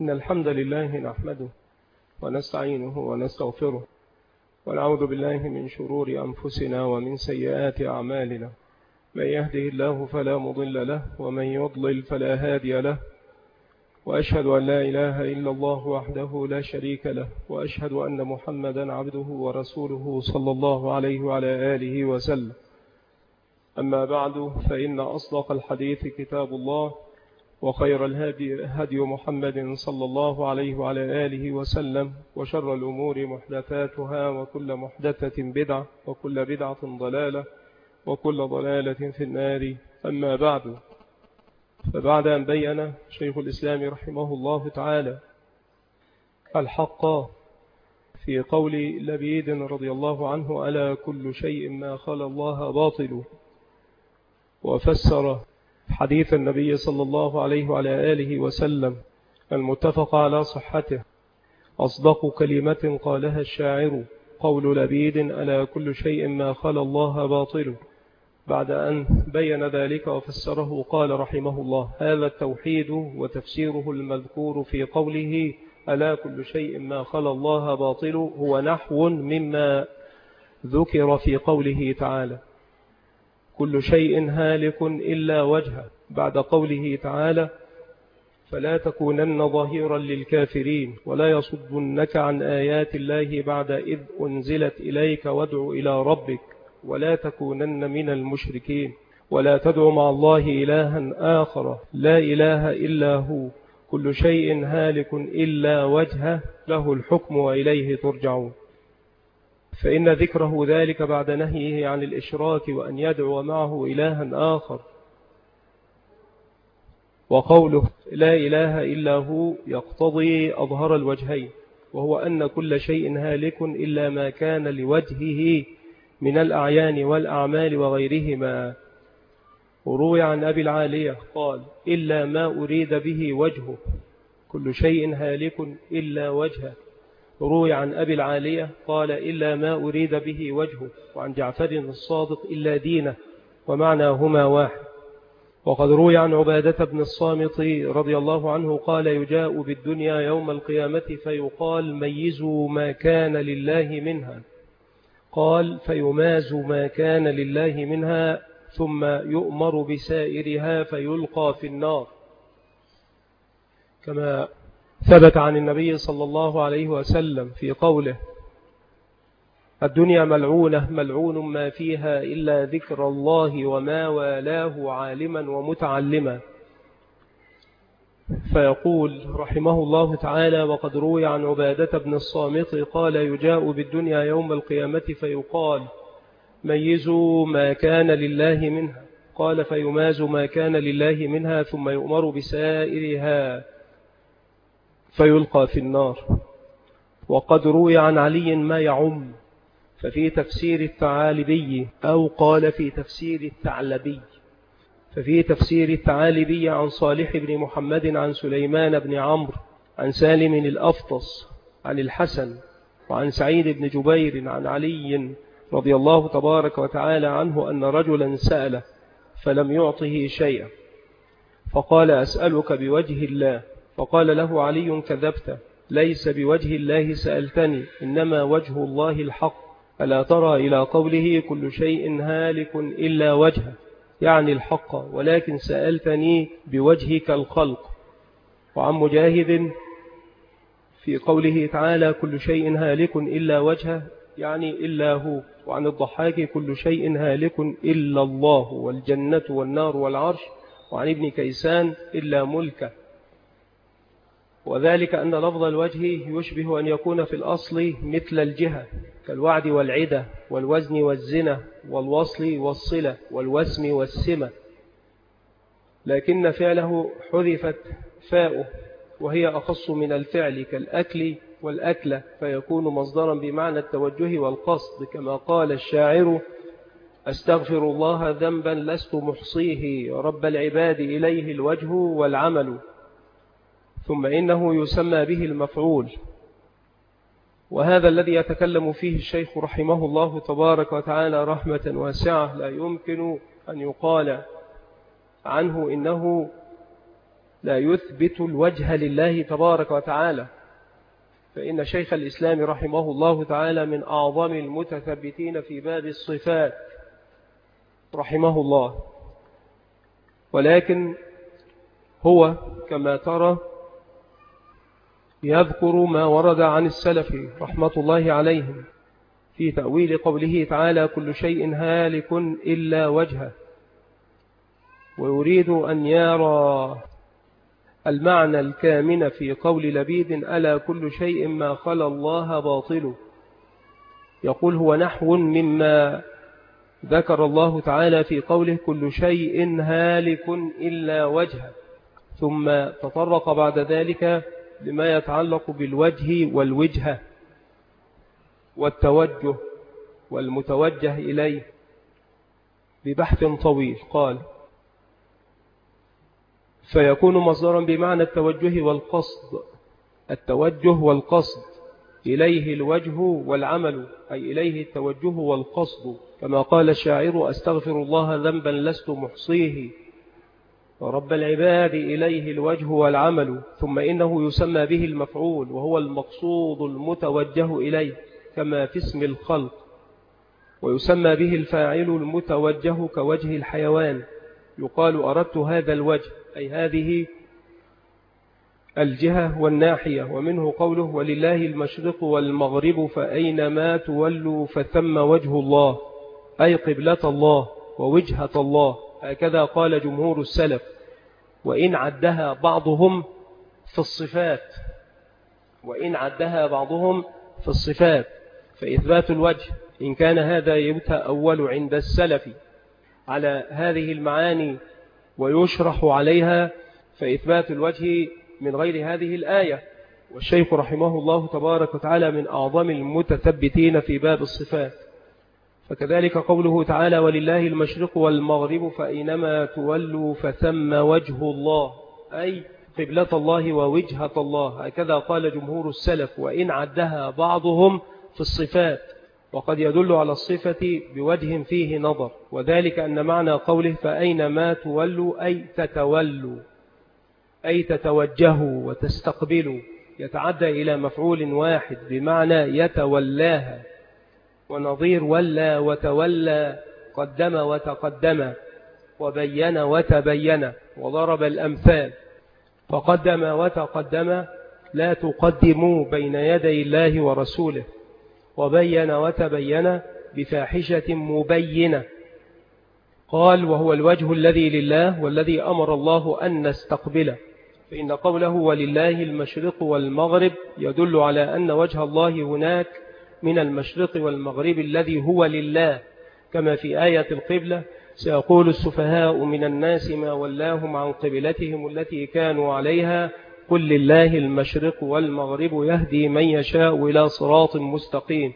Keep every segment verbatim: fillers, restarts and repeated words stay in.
إن الحمد لله نحمده ونستعينه ونستغفره ونعوذ بالله من شرور أنفسنا ومن سيئات أعمالنا. من يهده الله فلا مضل له ومن يضلل فلا هادي له، وأشهد أن لا إله إلا الله وحده لا شريك له، وأشهد أن محمدا عبده ورسوله صلى الله عليه وعلى آله وسلم. أما بعد، فإن أصدق الحديث كتاب الله، وخير الهدي هدي محمد صلى الله عليه وعلى آله وسلم، وشر الأمور محدثاتها، وكل محدثة بدعة، وكل بدعة ضلالة، وكل ضلالة في النار. أما بعد، فبعد أن بيّن شيخ الإسلام رحمه الله تعالى الحق في قول لبيد رضي الله عنه: ألا كل شيء ما خلا الله باطل، وفسر حديث النبي صلى الله عليه وعلى آله وسلم المتفق على صحته: أصدق كلمة قالها الشاعر قول لبيد: ألا كل شيء ما خلا الله باطل. بعد أن بين ذلك وفسره قال رحمه الله: هذا التوحيد وتفسيره المذكور في قوله ألا كل شيء ما خلا الله باطل هو نحو مما ذكر في قوله تعالى: كل شيء هالك إلا وجهه، بعد قوله تعالى: فلا تكونن ظهيرا للكافرين ولا يصدنك عن آيات الله بعد إذ أنزلت إليك وادع إلى ربك ولا تكونن من المشركين ولا تدع مع الله إلها آخر لا إله إلا هو كل شيء هالك إلا وجهه له الحكم وإليه ترجعون. فإن ذكره ذلك بعد نهيه عن الإشراك وأن يدعو معه إلها آخر، وقوله لا إله إلا هو، يقتضي أظهر الوجهين، وهو أن كل شيء هالك إلا ما كان لوجهه من الأعيان والأعمال وغيرهما. وروي عن أبي العالية قال: إلا ما أريد به وجهه، كل شيء هالك إلا وجهه. روي عن أبي العالية قال: إلا ما أريد به وجهه. وعن جعفر الصادق: إلا دينه، ومعناهما واحد. وقد روي عن عبادة بن الصامت رضي الله عنه قال: يجاء بالدنيا يوم القيامة فيقال: ميزوا ما كان لله منها، قال: فيماز ما كان لله منها، ثم يؤمر بسائرها فيلقى في النار. كما ثبت عن النبي صلى الله عليه وسلم في قوله: الدنيا ملعونة ملعون ما فيها إلا ذكر الله وما والاه عالما ومتعلما. فيقول رحمه الله تعالى: وقد روي عن عبادة بن الصامت قال: يجاء بالدنيا يوم القيامة فيقال: ميزوا ما كان لله منها، قال: فيماز ما كان لله منها، ثم يؤمر بسائرها فيلقى في النار. وقد روي عن علي ما يعم، ففي تفسير الثعالبي، أو قال في تفسير الثعلبي، ففي تفسير الثعالبي عن صالح بن محمد عن سليمان بن عمرو عن سالم الأفطس عن الحسن وعن سعيد بن جبير عن علي رضي الله تبارك وتعالى عنه أن رجلا سأله فلم يعطه شيئا، فقال: أسألك بوجه الله. فقال له علي: كذبت، ليس بوجه الله سألتني، إنما وجه الله الحق. ألا ترى إلى قوله: كل شيء هالك إلا وجهه، يعني الحق، ولكن سألتني بوجهك الخلق. وعن مجاهد في قوله تعالى: كل شيء هالك إلا وجهه، يعني إلا هو. وعن الضحاك: كل شيء هالك إلا الله والجنة والنار والعرش. وعن ابن كيسان: إلا ملكه. وذلك أن لفظ الوجه يشبه أن يكون في الأصل مثل الجهة، كالوعد والعدة والوزن والزنة والوصل والصلة والوسم والسمة، لكن فعله حذفت فاؤه، وهي أخص من الفعل، كالأكل والأكلة، فيكون مصدرا بمعنى التوجه والقصد، كما قال الشاعر: أستغفر الله ذنبا لست محصيه، رب العباد إليه الوجه والعمل. ثم إنه يسمى به المفعول. وهذا الذي يتكلم فيه الشيخ رحمه الله تبارك وتعالى رحمة واسعة لا يمكن أن يقال عنه إنه لا يثبت الوجه لله تبارك وتعالى، فإن شيخ الإسلام رحمه الله تعالى من أعظم المتثبتين في باب الصفات رحمه الله، ولكن هو كما ترى يذكر ما ورد عن السلف رحمة الله عليهم في تأويل قوله تعالى كل شيء هالك إلا وجهه، ويريد أن يرى المعنى الكامن في قول لبيد ألا كل شيء ما خلا الله باطل. يقول هو نحو مما ذكر الله تعالى في قوله كل شيء هالك إلا وجهه، ثم تطرق بعد ذلك لما يتعلق بالوجه والوجهة والتوجه والمتوجه إليه ببحث طويل. قال فيكون مصدرا بمعنى التوجه والقصد، التوجه والقصد إليه الوجه والعمل، أي إليه التوجه والقصد، كما قال الشاعر أستغفر الله ذنبا لست محصيه ورب العباد إليه الوجه والعمل، ثم إنه يسمى به المفعول وهو المقصود المتوجه إليه كما في اسم الخلق، ويسمى به الفاعل المتوجه كوجه الحيوان، يقال أردت هذا الوجه أي هذه الجهة والناحية. ومنه قوله ولله المشرق والمغرب فأينما تولوا فثم وجه الله، أي قبلة الله ووجهة الله، هكذا قال جمهور السلف، وإن عدها بعضهم في الصفات وإن عدها بعضهم في الصفات فإثبات الوجه إن كان هذا يتأول عند السلف على هذه المعاني ويشرح عليها، فإثبات الوجه من غير هذه الآية. والشيخ رحمه الله تبارك وتعالى من أعظم المتثبتين في باب الصفات. فكذلك قوله تعالى ولله المشرق والمغرب فأينما تولوا فثم وجه الله، أي قبلة الله ووجهة الله، هكذا قال جمهور السلف، وإن عدها بعضهم في الصفات، وقد يدل على الصفة بوجه فيه نظر، وذلك أن معنى قوله فأينما تولوا أي تتولوا أي تتوجهوا وتستقبلوا، يتعدى إلى مفعول واحد بمعنى يتولاها، ونظير ولا وتولى قدم وتقدم وبين وتبين وضرب الأمثال، فقدم وتقدم لا تقدموا بين يدي الله ورسوله، وبين وتبين بفاحشة مبينة. قال وهو الوجه الذي لله والذي أمر الله أن نستقبله، فإن قوله ولله المشرق والمغرب يدل على أن وجه الله هناك من المشرق والمغرب الذي هو لله، كما في آية القبلة سيقول السفهاء من الناس ما ولاهم عن قبلتهم التي كانوا عليها قل لله المشرق والمغرب يهدي من يشاء إلى صراط مستقيم.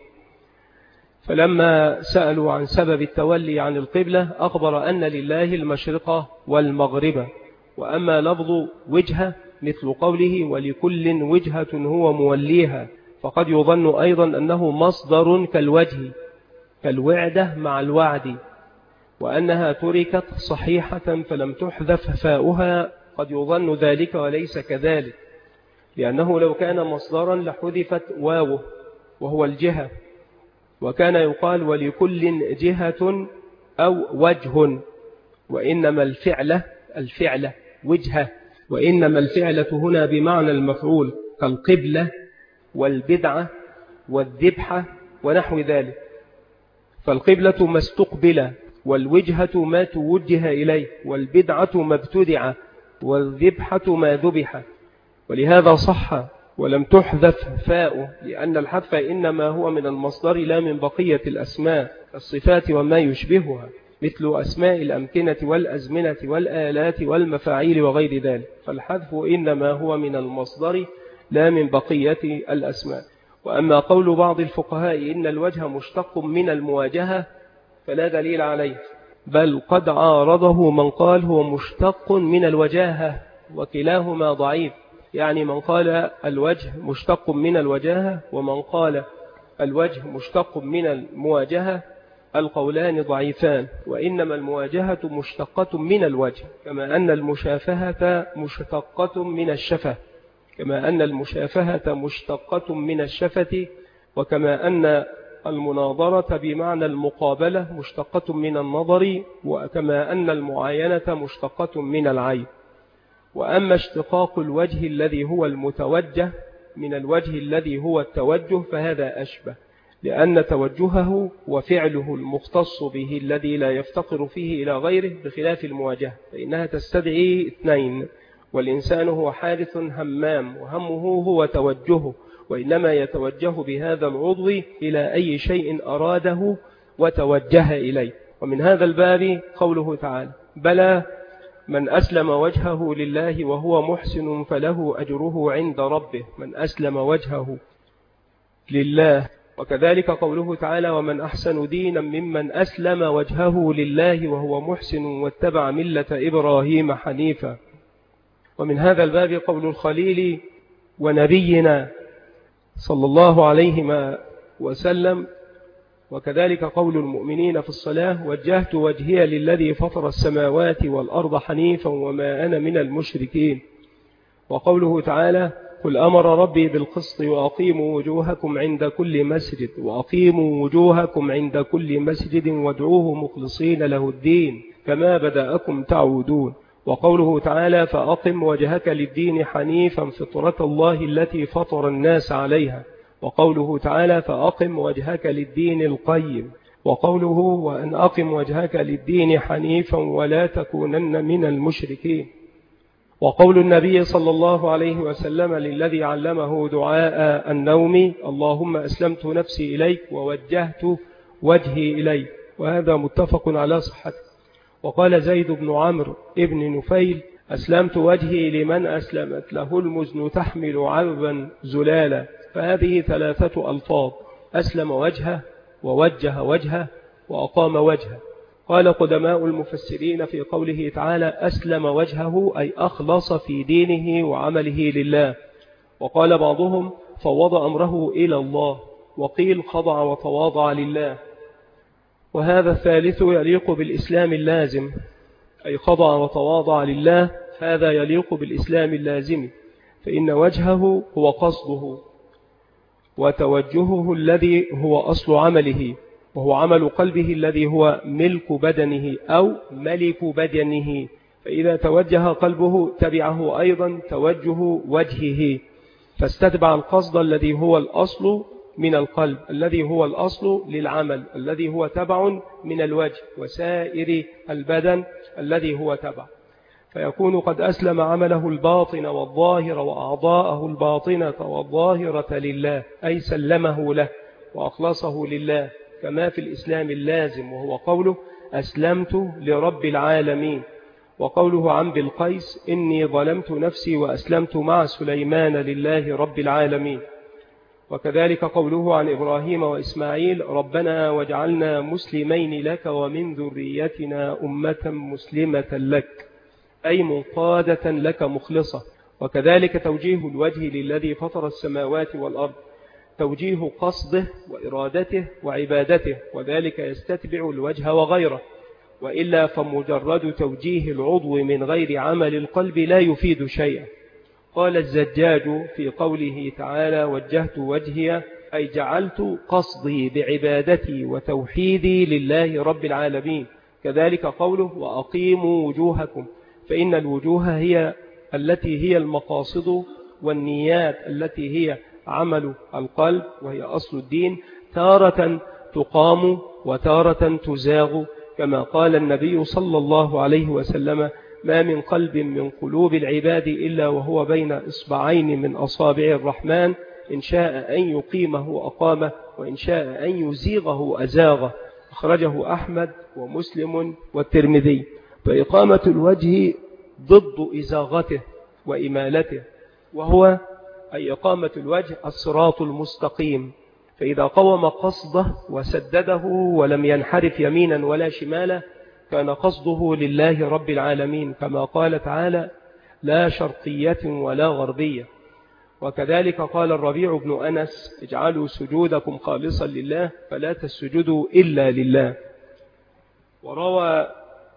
فلما سألوا عن سبب التولي عن القبلة أخبر أن لله المشرق والمغرب. وأما لفظ وجهة مثل قوله ولكل وجهة هو موليها، فقد يظن أيضا أنه مصدر كالوجه كالوعدة مع الوعد، وأنها تركت صحيحة فلم تحذف فاؤها، قد يظن ذلك وليس كذلك، لأنه لو كان مصدرا لحذفت واوه وهو الجهة، وكان يقال ولكل جهة أو وجه، وإنما الفعلة الفعلة وجهة، وإنما الفعلة هنا بمعنى المفعول كالقبلة والبدعة والذبحة ونحو ذلك. فالقبلة ما استقبل، والوجهة ما توجه إليه، والبدعة ما ابتدع، والذبحة ما ذبح. ولهذا صح ولم تحذف فاؤه، لأن الحذف إنما هو من المصدر لا من بقية الأسماء الصفات وما يشبهها، مثل أسماء الأمكنة والأزمنة والآلات والمفاعيل وغير ذلك، فالحذف إنما هو من المصدر لا من بقية الأسماء. وأما قول بعض الفقهاء إن الوجه مشتق من المواجهة فلا دليل عليه، بل قد عارضه من قال هو مشتق من الوجاهة، وكلاهما ضعيف. يعني من قال الوجه مشتق من الوجاهة ومن قال الوجه مشتق من المواجهة، القولان ضعيفان، وإنما المواجهة مشتقة من الوجه، كما أن المشافهة مشتقة من الشفة كما أن المشافهة مشتقة من الشفة وكما أن المناظرة بمعنى المقابلة مشتقة من النظر، وكما أن المعاينة مشتقة من العين. وأما اشتقاق الوجه الذي هو المتوجه من الوجه الذي هو التوجه فهذا أشبه، لأن توجهه وفعله المختص به الذي لا يفتقر فيه إلى غيره، بخلاف المواجهة فإنها تستدعي اثنين، والإنسان هو حادث همام وهمه هو توجهه، وإنما يتوجه بهذا العضو إلى أي شيء أراده وتوجه إليه. ومن هذا الباب قوله تعالى: بلى من أسلم وجهه لله وهو محسن فله أجره عند ربه. من أسلم وجهه لله. وكذلك قوله تعالى: ومن أحسن دينا ممن أسلم وجهه لله وهو محسن واتبع ملة إبراهيم حنيفا. ومن هذا الباب قول الخليل ونبينا صلى الله عليه وسلم، وكذلك قول المؤمنين في الصلاة: وجهت وجهي للذي فطر السماوات والأرض حنيفا وما أنا من المشركين. وقوله تعالى: قل أمر ربي بالقسط وأقيموا وجوهكم عند كل مسجد وأقيموا وجوهكم عند كل مسجد وادعوه مخلصين له الدين كما بدأكم تعودون. وقوله تعالى: فأقم وجهك للدين حنيفا فطرة الله التي فطر الناس عليها. وقوله تعالى: فأقم وجهك للدين القيم. وقوله: وأن أقم وجهك للدين حنيفا ولا تكونن من المشركين. وقول النبي صلى الله عليه وسلم للذي علمه دعاء النوم: اللهم أسلمت نفسي إليك ووجهت وجهي إليك، وهذا متفق على صحته. وقال زيد بن عمرو ابن نفيل: أسلمت وجهي لمن أسلمت له المزن تحمل عذبا زلالا. فهذه ثلاثة ألفاظ: أسلم وجهه ووجه وجهه وأقام وجهه. قال قدماء المفسرين في قوله تعالى: أسلم وجهه أي أخلص في دينه وعمله لله. وقال بعضهم: فوض أمره إلى الله. وقيل: خضع وتواضع لله. وهذا الثالث يليق بالإسلام اللازم، أي خضع وتواضع لله، هذا يليق بالإسلام اللازم، فإن وجهه هو قصده وتوجهه الذي هو أصل عمله، وهو عمل قلبه الذي هو ملك بدنه أو ملك بدنه، فإذا توجه قلبه تبعه أيضا توجه وجهه، فاستتبع القصد الذي هو الأصل من القلب، الذي هو الأصل للعمل، الذي هو تبع من الوجه وسائر البدن الذي هو تبع، فيكون قد أسلم عمله الباطن والظاهر وأعضاءه الباطنة والظاهرة لله، أي سلمه له وأخلصه لله، كما في الإسلام اللازم، وهو قوله: أسلمت لرب العالمين. وقوله عن بالقيس: إني ظلمت نفسي وأسلمت مع سليمان لله رب العالمين. وكذلك قوله عن إبراهيم وإسماعيل: ربنا واجعلنا مسلمين لك ومن ذريتنا أمة مسلمة لك، أي منقادة لك مخلصة. وكذلك توجيه الوجه للذي فطر السماوات والأرض، توجيه قصده وإرادته وعبادته، وذلك يستتبع الوجه وغيره، وإلا فمجرد توجيه العضو من غير عمل القلب لا يفيد شيئا. قال الزجاج في قوله تعالى: وجهت وجهي، أي جعلت قصدي بعبادتي وتوحيدي لله رب العالمين. كذلك قوله: وأقيموا وجوهكم، فإن الوجوه هي التي هي المقاصد والنيات التي هي عمل القلب، وهي أصل الدين، تارة تقام وتارة تزاغ، كما قال النبي صلى الله عليه وسلم: ما من قلب من قلوب العباد إلا وهو بين إصبعين من أصابع الرحمن، إن شاء أن يقيمه أقامه وإن شاء أن يزيغه أزاغه. أخرجه أحمد ومسلم والترمذي. فإقامة الوجه ضد إزاغته وإمالته، وهو أي إقامة الوجه الصراط المستقيم، فإذا قوم قصده وسدده ولم ينحرف يمينا ولا شمالا كان قصده لله رب العالمين، كما قال تعالى: لا شرقية ولا غربية. وكذلك قال الربيع بن أنس: اجعلوا سجودكم خالصا لله فلا تسجدوا إلا لله. وروى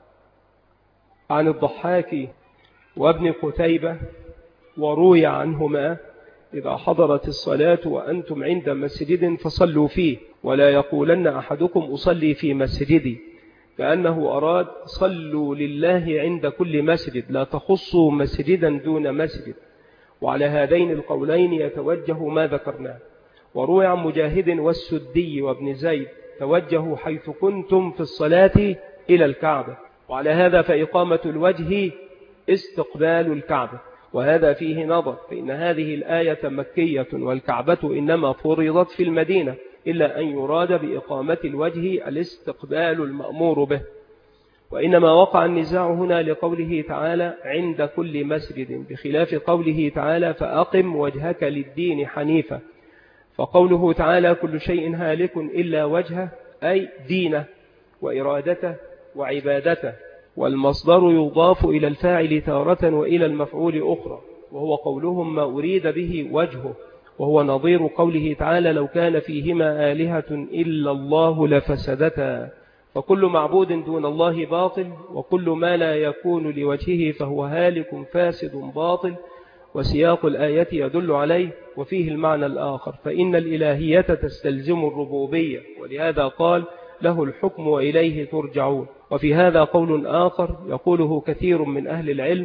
عن الضحاك وابن قتيبة وروي عنهما: إذا حضرت الصلاة وأنتم عند مسجد فصلوا فيه، ولا يقولن أحدكم أصلي في مسجدي، كأنه أراد صلوا لله عند كل مسجد، لا تخصوا مسجدا دون مسجد. وعلى هذين القولين يتوجه ما ذكرناه. وروي عن مجاهد والسدي وابن زيد: توجهوا حيث كنتم في الصلاة إلى الكعبة. وعلى هذا فإقامة الوجه استقبال الكعبة، وهذا فيه نظر، فإن هذه الآية مكية والكعبة إنما فرضت في المدينة، إلا أن يراد بإقامة الوجه الاستقبال المأمور به. وإنما وقع النزاع هنا لقوله تعالى عند كل مسجد، بخلاف قوله تعالى فأقم وجهك للدين حنيفا. فقوله تعالى كل شيء هالك إلا وجهه، أي دينه وإرادته وعبادته، والمصدر يضاف إلى الفاعل تارة وإلى المفعول أخرى، وهو قولهم ما أريد به وجهه، وهو نظير قوله تعالى لو كان فيهما آلهة إلا الله لفسدتا. فكل معبود دون الله باطل، وكل ما لا يكون لوجهه فهو هالك فاسد باطل، وسياق الآية يدل عليه. وفيه المعنى الآخر، فإن الإلهية تستلزم الربوبية، ولهذا قال له الحكم وإليه ترجعون. وفي هذا قول آخر يقوله كثير من أهل العلم،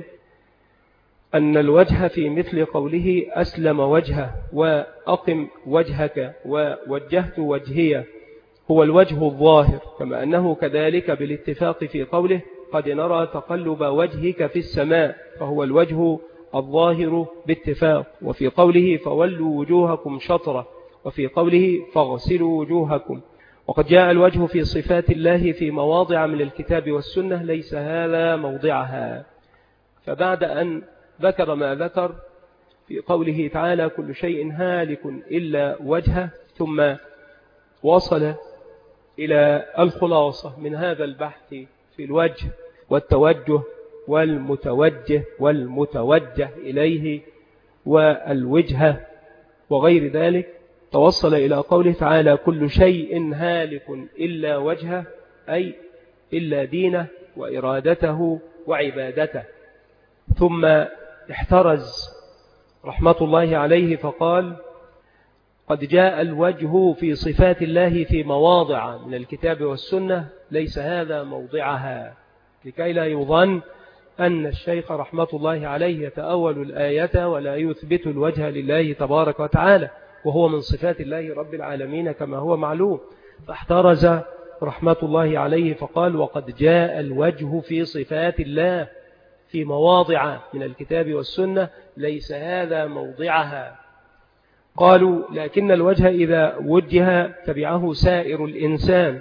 أن الوجه في مثل قوله أسلم وجهه وأقم وجهك ووجهت وجهي هو الوجه الظاهر، كما أنه كذلك بالاتفاق في قوله قد نرى تقلب وجهك في السماء، فهو الوجه الظاهر باتفاق. وفي قوله فولوا وجوهكم شطرة، وفي قوله فاغسلوا وجوهكم. وقد جاء الوجه في صفات الله في مواضع من الكتاب والسنة ليس هذا موضعها. فبعد أن ذكر ما ذكر في قوله تعالى كل شيء هالك إلا وجهه، ثم وصل إلى الخلاصة من هذا البحث في الوجه والتوجه والمتوجه والمتوجه إليه والوجهة وغير ذلك. توصل إلى قوله تعالى كل شيء هالك إلا وجهه، أي إلا دينه وإرادته وعبادته. ثم احترز رحمة الله عليه فقال قد جاء الوجه في صفات الله في مواضع من الكتاب والسنة ليس هذا موضعها، لكي لا يظن أن الشيخ رحمة الله عليه يتأول الآية ولا يثبت الوجه لله تبارك وتعالى، وهو من صفات الله رب العالمين كما هو معلوم. فاحترز رحمة الله عليه فقال وقد جاء الوجه في صفات الله في مواضع من الكتاب والسنة ليس هذا موضعها. قالوا لكن الوجه إذا وجه تبعه سائر الإنسان،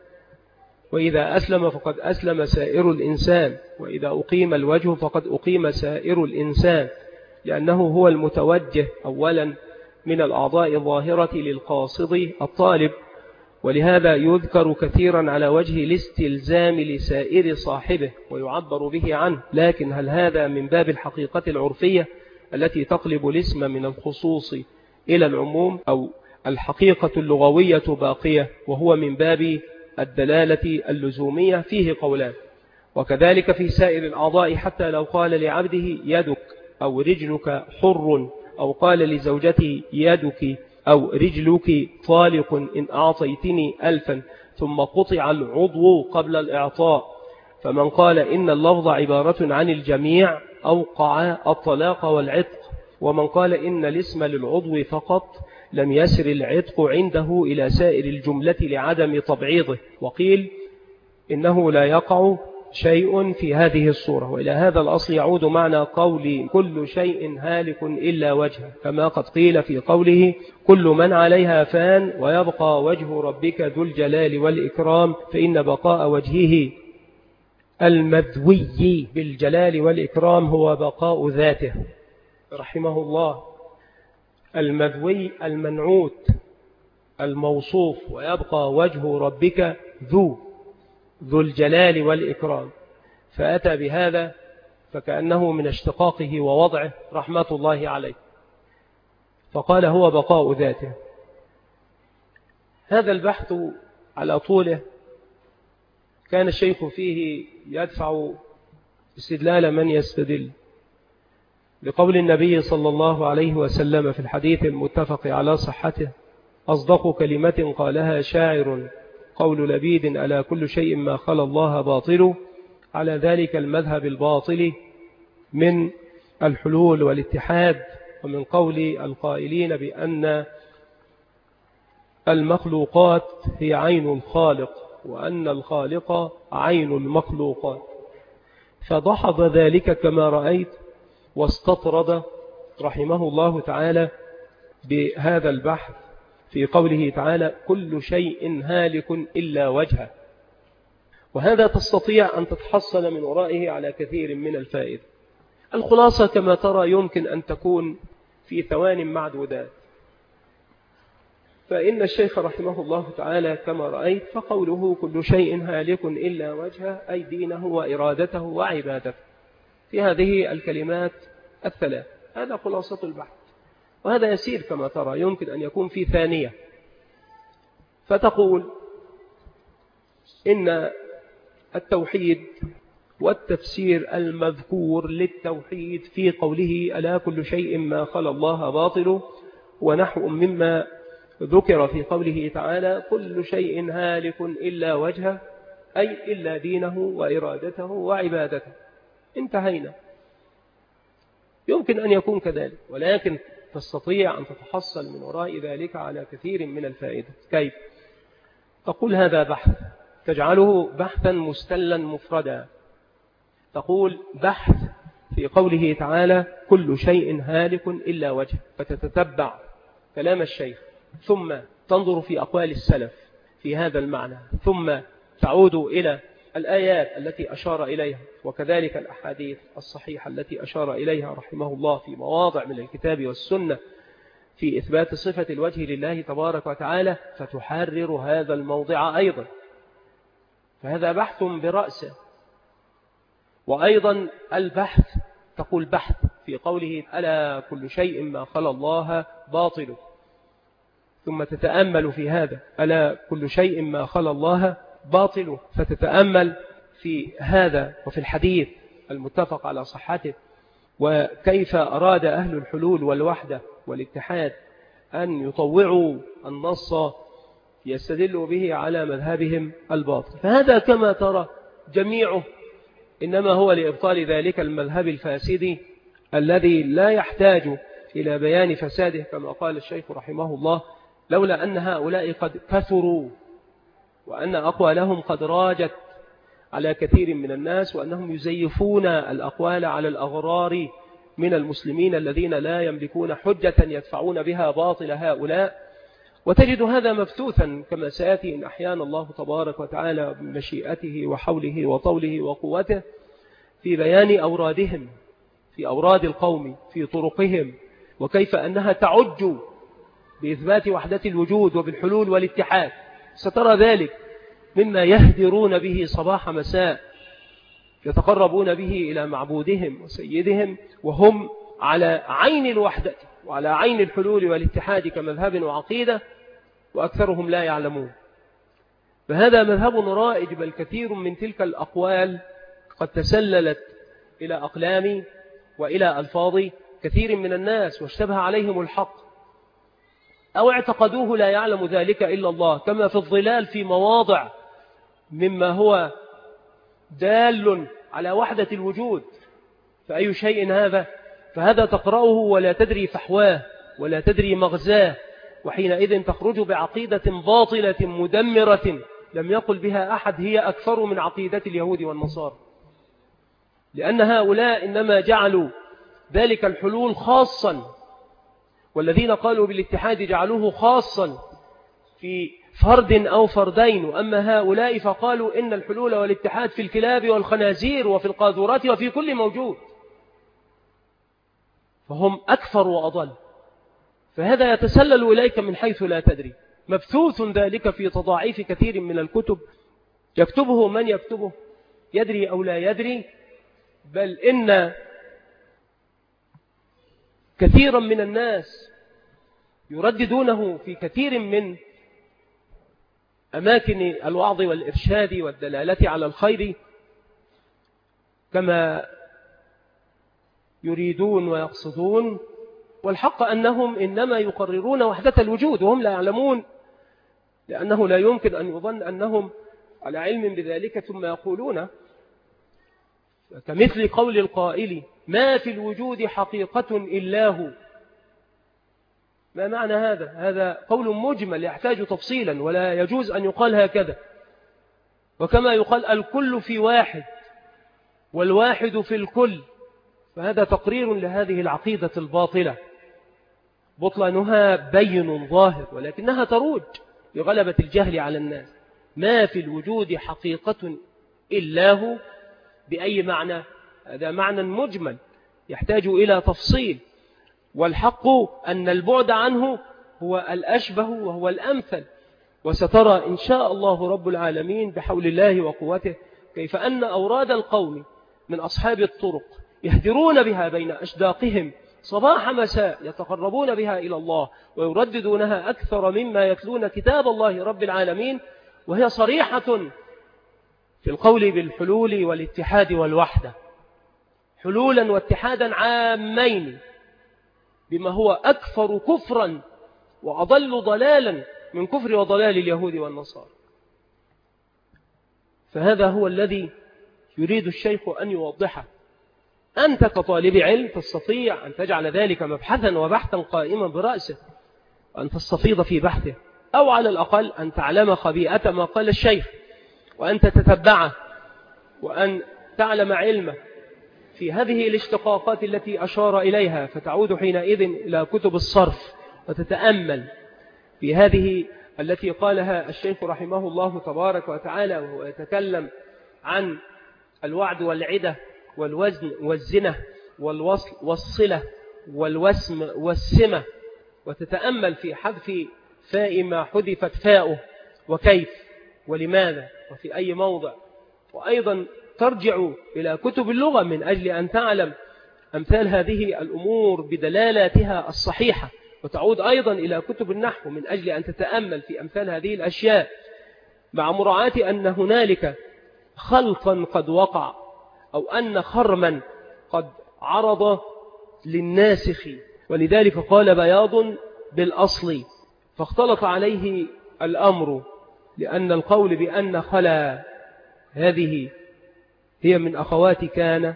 وإذا أسلم فقد أسلم سائر الإنسان، وإذا أقيم الوجه فقد أقيم سائر الإنسان، لأنه هو المتوجه أولا من الأعضاء الظاهرة للقاصد الطالب، ولهذا يذكر كثيرا على وجه الاستلزام لسائر صاحبه ويعبر به عنه. لكن هل هذا من باب الحقيقة العرفية التي تقلب الاسم من الخصوص إلى العموم، أو الحقيقة اللغوية باقية وهو من باب الدلالة اللزومية؟ فيه قولان. وكذلك في سائر الأعضاء، حتى لو قال لعبده يدك أو رجلك حر، أو قال لزوجته يدك أو رجلك طالق إن أعطيتني ألفا، ثم قطع العضو قبل الإعطاء، فمن قال إن اللفظ عبارة عن الجميع أوقع الطلاق والعتق، ومن قال إن الاسم للعضو فقط لم يسر العتق عنده إلى سائر الجملة لعدم تبعيضه، وقيل إنه لا يقع شيء في هذه الصورة. وإلى هذا الأصل يعود معنى قول كل شيء هالك إلا وجهه، كما قد قيل في قوله كل من عليها فان ويبقى وجه ربك ذو الجلال والإكرام، فإن بقاء وجهه المذوي بالجلال والإكرام هو بقاء ذاته رحمه الله. المذوي المنعوت الموصوف، ويبقى وجه ربك ذو ذو الجلال والإكرام، فأتى بهذا فكأنه من اشتقاقه ووضعه رحمة الله عليه. فقال هو بقاء ذاته. هذا البحث على طوله كان الشيخ فيه يدفع استدلال من يستدل بقول النبي صلى الله عليه وسلم في الحديث المتفق على صحته: أصدق كلمة قالها شاعر قول لبيد ألا كل شيء ما خلا الله باطل، على ذلك المذهب الباطل من الحلول والاتحاد، ومن قول القائلين بأن المخلوقات هي عين الخالق وأن الخالق عين المخلوقات. فضحض ذلك كما رأيت، واستطرد رحمه الله تعالى بهذا البحث في قوله تعالى: كل شيء هالك إلا وجهه. وهذا تستطيع أن تتحصل من ورائه على كثير من الفائدة. الخلاصة كما ترى يمكن أن تكون في ثوان معدودات. فإن الشيخ رحمه الله تعالى كما رأيت فقوله كل شيء هالك إلا وجهه أي دينه وإرادته وعبادته، في هذه الكلمات الثلاث. هذا خلاصة البحث، وهذا يسير كما ترى، يمكن أن يكون في ثانية. فتقول إن التوحيد والتفسير المذكور للتوحيد في قوله ألا كل شيء ما خلا الله باطل، ونحو مما ذكر في قوله تعالى كل شيء هالك إلا وجهه أي إلا دينه وإرادته وعبادته. انتهينا. يمكن أن يكون كذلك، ولكن تستطيع أن تتحصل من وراء ذلك على كثير من الفائدة. كيف؟ تقول هذا بحث، تجعله بحثا مستلا مفردا. تقول بحث في قوله تعالى كل شيء هالك إلا وجهه، فتتتبع كلام الشيخ، ثم تنظر في أقوال السلف في هذا المعنى، ثم تعود إلى الآيات التي أشار إليها، وكذلك الأحاديث الصحيحة التي أشار إليها رحمه الله في مواضع من الكتاب والسنة في إثبات صفة الوجه لله تبارك وتعالى، فتحرر هذا الموضع أيضا. فهذا بحث برأسه. وأيضا البحث، تقول بحث في قوله ألا كل شيء ما خلا الله باطل، ثم تتأمل في هذا ألا كل شيء ما خلا الله باطل، فتتأمل في هذا وفي الحديث المتفق على صحته، وكيف أراد أهل الحلول والوحدة والاتحاد أن يطوعوا النص يستدلوا به على مذهبهم الباطل. فهذا كما ترى جميعه إنما هو لإبطال ذلك المذهب الفاسد الذي لا يحتاج إلى بيان فساده، كما قال الشيخ رحمه الله: لولا أن هؤلاء قد كثروا وأن أقوالهم قد راجت على كثير من الناس، وأنهم يزيفون الأقوال على الأغرار من المسلمين الذين لا يملكون حجة يدفعون بها باطل هؤلاء. وتجد هذا مفتوثا كما سيأتي إن أحيانا الله تبارك وتعالى بمشيئته وحوله وطوله وقوته في بيان أورادهم، في أوراد القوم، في طرقهم، وكيف أنها تعج بإثبات وحدة الوجود وبالحلول والاتحاد. سترى ذلك مما يهدرون به صباح مساء، يتقربون به إلى معبودهم وسيدهم وهم على عين الوحدة وعلى عين الحلول والاتحاد كمذهب وعقيدة، وأكثرهم لا يعلمون. فهذا مذهب رائج، بل كثير من تلك الأقوال قد تسللت إلى أقلام وإلى ألفاظ كثير من الناس، واشتبه عليهم الحق أو اعتقدوه لا يعلم ذلك إلا الله، كما في الظلال في مواضع مما هو دال على وحدة الوجود. فأي شيء هذا؟ فهذا تقرأه ولا تدري فحواه ولا تدري مغزاه، وحينئذ تخرج بعقيدة باطلة مدمرة لم يقل بها أحد هي أكثر من عقيدة اليهود والنصارى، لأن هؤلاء إنما جعلوا ذلك الحلول خاصا، والذين قالوا بالاتحاد جعلوه خاصا في فرد أو فردين، وأما هؤلاء فقالوا إن الحلول والاتحاد في الكلاب والخنازير وفي القاذورات وفي كل موجود، فهم أكثر وأضل. فهذا يتسلل إليك من حيث لا تدري، مبثوث ذلك في تضاعيف كثير من الكتب يكتبه من يكتبه، يدري أو لا يدري، بل إن كثيرا من الناس يرددونه في كثير من أماكن الوعظ والإرشاد والدلالة على الخير كما يريدون ويقصدون، والحق أنهم إنما يقررون وحدة الوجود وهم لا يعلمون، لأنه لا يمكن أن يظن أنهم على علم بذلك ثم يقولون كمثل قول القائل ما في الوجود حقيقة إلا هو. ما معنى هذا؟ هذا قول مجمل يحتاج تفصيلا ولا يجوز أن يقال هكذا. وكما يقال الكل في واحد والواحد في الكل، فهذا تقرير لهذه العقيدة الباطلة بطلانها بين ظاهر، ولكنها تروج لغلبة الجهل على الناس. ما في الوجود حقيقة إلا هو بأي معنى؟ هذا معنى مجمل يحتاج إلى تفصيل، والحق أن البعد عنه هو الأشبه وهو الأمثل. وسترى إن شاء الله رب العالمين بحول الله وقوته كيف أن أوراد القوم من أصحاب الطرق يهدرون بها بين أشداقهم صباح مساء، يتقربون بها إلى الله ويرددونها أكثر مما يتلون كتاب الله رب العالمين، وهي صريحة في القول بالحلول والاتحاد والوحدة، حلولا واتحادا عامين بما هو أكثر كفرا وأضل ضلالا من كفر وضلال اليهود والنصارى. فهذا هو الذي يريد الشيخ أن يوضحه. أنت كطالب علم تستطيع أن تجعل ذلك مبحثا وبحثا قائما برأسه، وأن تستفيض في بحثه، أو على الأقل أن تعلم خبيئة ما قال الشيخ وأن تتتبعه، وأن تعلم علمه في هذه الاشتقاقات التي أشار إليها، فتعود حينئذ إلى كتب الصرف وتتأمل في هذه التي قالها الشيخ رحمه الله تبارك وتعالى وهو يتكلم عن الوعد والعدة والوزن والزنة والوصل والصلة والوسم والسمة، وتتأمل في حذف فاء ما حذفت فاؤه وكيف ولماذا وفي أي موضع. وأيضا ترجع إلى كتب اللغة من أجل أن تعلم أمثال هذه الأمور بدلالاتها الصحيحة، وتعود أيضا إلى كتب النحو من أجل أن تتأمل في أمثال هذه الأشياء، مع مراعاة أن هنالك خلطا قد وقع أو أن خرما قد عرض للناسخ، ولذلك قال بياض بالأصل، فاختلط عليه الأمر، لأن القول بأن خلا هذه هي من أخوات كان،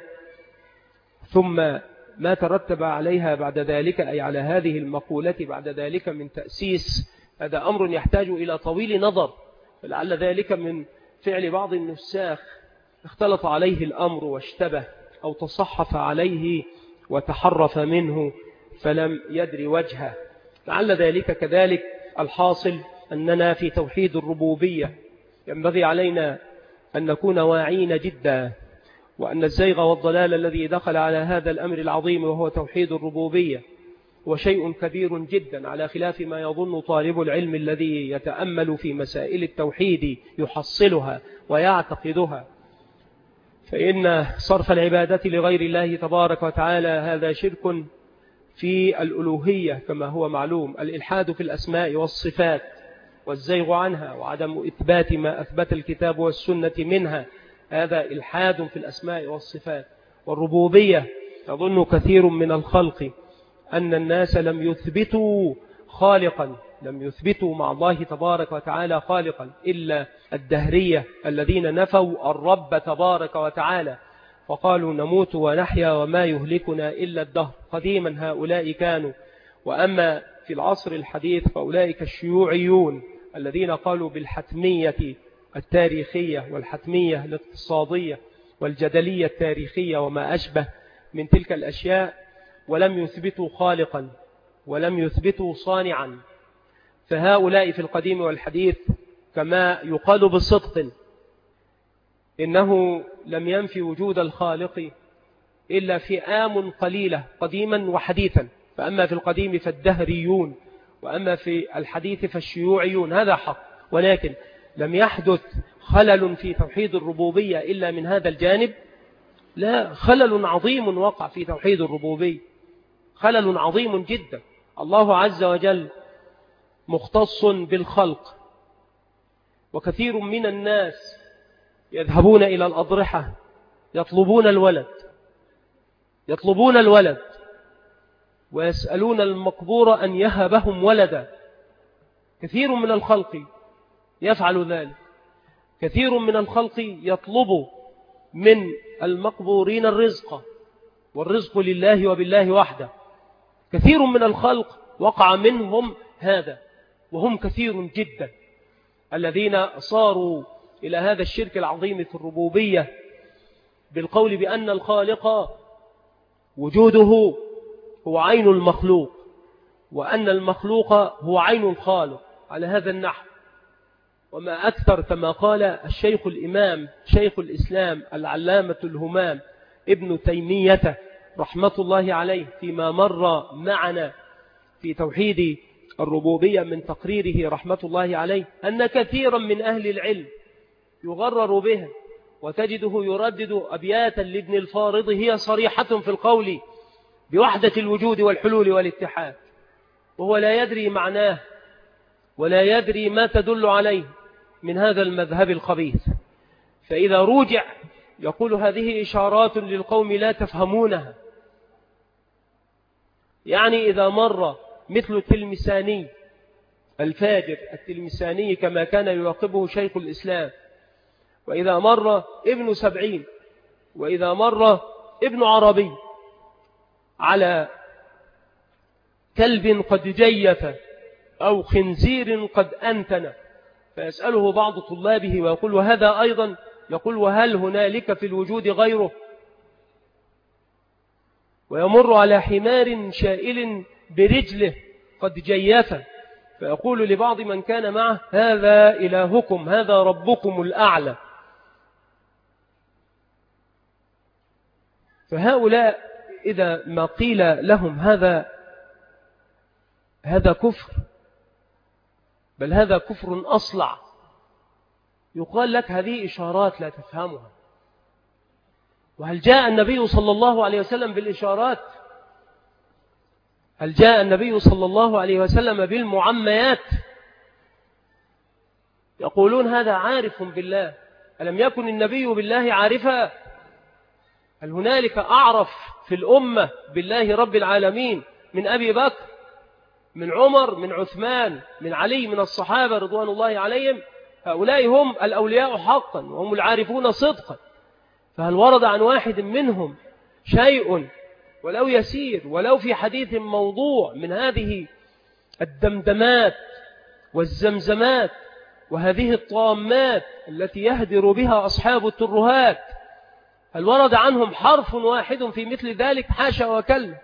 ثم ما ترتب عليها بعد ذلك أي على هذه المقولة بعد ذلك من تأسيس، هذا أمر يحتاج إلى طويل نظر، فلعل ذلك من فعل بعض النساخ اختلط عليه الأمر واشتبه أو تصحف عليه وتحرف منه فلم يدري وجهه. لعل ذلك كذلك. الحاصل أننا في توحيد الربوبية ينبغي علينا أن نكون واعين جدا، وأن الزيغ والضلال الذي دخل على هذا الأمر العظيم وهو توحيد الربوبية هو شيء كبير جدا، على خلاف ما يظن طالب العلم الذي يتأمل في مسائل التوحيد يحصلها ويعتقدها. فإن صرف العبادة لغير الله تبارك وتعالى هذا شرك في الألوهية كما هو معلوم، الإلحاد في الأسماء والصفات والزيغ عنها وعدم إثبات ما أثبت الكتاب والسنة منها، هذا إلحاد في الأسماء والصفات. والربوبية يظن كثير من الخلق أن الناس لم يثبتوا خالقا، لم يثبتوا مع الله تبارك وتعالى خالقا إلا الدهرية الذين نفوا الرب تبارك وتعالى، فقالوا نموت ونحيا وما يهلكنا إلا الدهر. قديما هؤلاء كانوا، وأما في العصر الحديث فأولئك الشيوعيون الذين قالوا بالحتمية التاريخية والحتمية الاقتصادية والجدلية التاريخية وما أشبه من تلك الأشياء، ولم يثبتوا خالقا ولم يثبتوا صانعا. فهؤلاء في القديم والحديث كما يقال بصدق إنه لم ينفي وجود الخالق إلا فئام قليلة قديما وحديثا، فأما في القديم فالدهريون وأما في الحديث فالشيوعيون، هذا حق. ولكن لم يحدث خلل في توحيد الربوبية إلا من هذا الجانب، لا، خلل عظيم وقع في توحيد الربوبية، خلل عظيم جدا. الله عز وجل مختص بالخلق، وكثير من الناس يذهبون إلى الأضرحة يطلبون الولد يطلبون الولد ويسألون المقبور أن يهبهم ولدا. كثير من الخلق يفعل ذلك، كثير من الخلق يطلب من المقبورين الرزق، والرزق لله وبالله وحده. كثير من الخلق وقع منهم هذا، وهم كثير جدا الذين صاروا إلى هذا الشرك العظيم في الربوبية بالقول بأن الخالق وجوده هو عين المخلوق، وأن المخلوق هو عين الخالق على هذا النحو. وما أكثر كما قال الشيخ الإمام شيخ الإسلام العلامة الهمام ابن تيمية رحمة الله عليه فيما مر معنا في توحيد الربوبية من تقريره رحمة الله عليه، أن كثيرا من أهل العلم يغرر به، وتجده يردد أبياتا لابن الفارض هي صريحة في القول بوحدة الوجود والحلول والاتحاد، وهو لا يدري معناه ولا يدري ما تدل عليه من هذا المذهب الخبيث. فإذا روجع يقول هذه إشارات للقوم لا تفهمونها. يعني إذا مر مثل التلمساني الفاجر التلمساني كما كان يراقبه شيخ الإسلام، وإذا مر ابن سبعين، وإذا مر ابن عربي على كلب قد جيف أو خنزير قد أنتن، فيسأله بعض طلابه ويقول وهذا أيضا، يقول وهل هنالك في الوجود غيره؟ ويمر على حمار شائل برجله قد جيف، فيقول لبعض من كان معه هذا إلهكم، هذا ربكم الأعلى. فهؤلاء إذا ما قيل لهم هذا هذا كفر، بل هذا كفر أصلع، يقال لك هذه إشارات لا تفهمها. وهل جاء النبي صلى الله عليه وسلم بالإشارات؟ هل جاء النبي صلى الله عليه وسلم بالمعميات؟ يقولون هذا عارف بالله. ألم يكن النبي بالله عارفا؟ هل هنالك أعرف في الأمة بالله رب العالمين من أبي بكر، من عمر، من عثمان، من علي، من الصحابة رضوان الله عليهم؟ هؤلاء هم الأولياء حقا وهم العارفون صدقا. فهل ورد عن واحد منهم شيء ولو يسير ولو في حديث موضوع من هذه الدمدمات والزمزمات وهذه الطامات التي يهدر بها أصحاب الترهات؟ هل ورد عنهم حرف واحد في مثل ذلك؟ حاشا وكلا.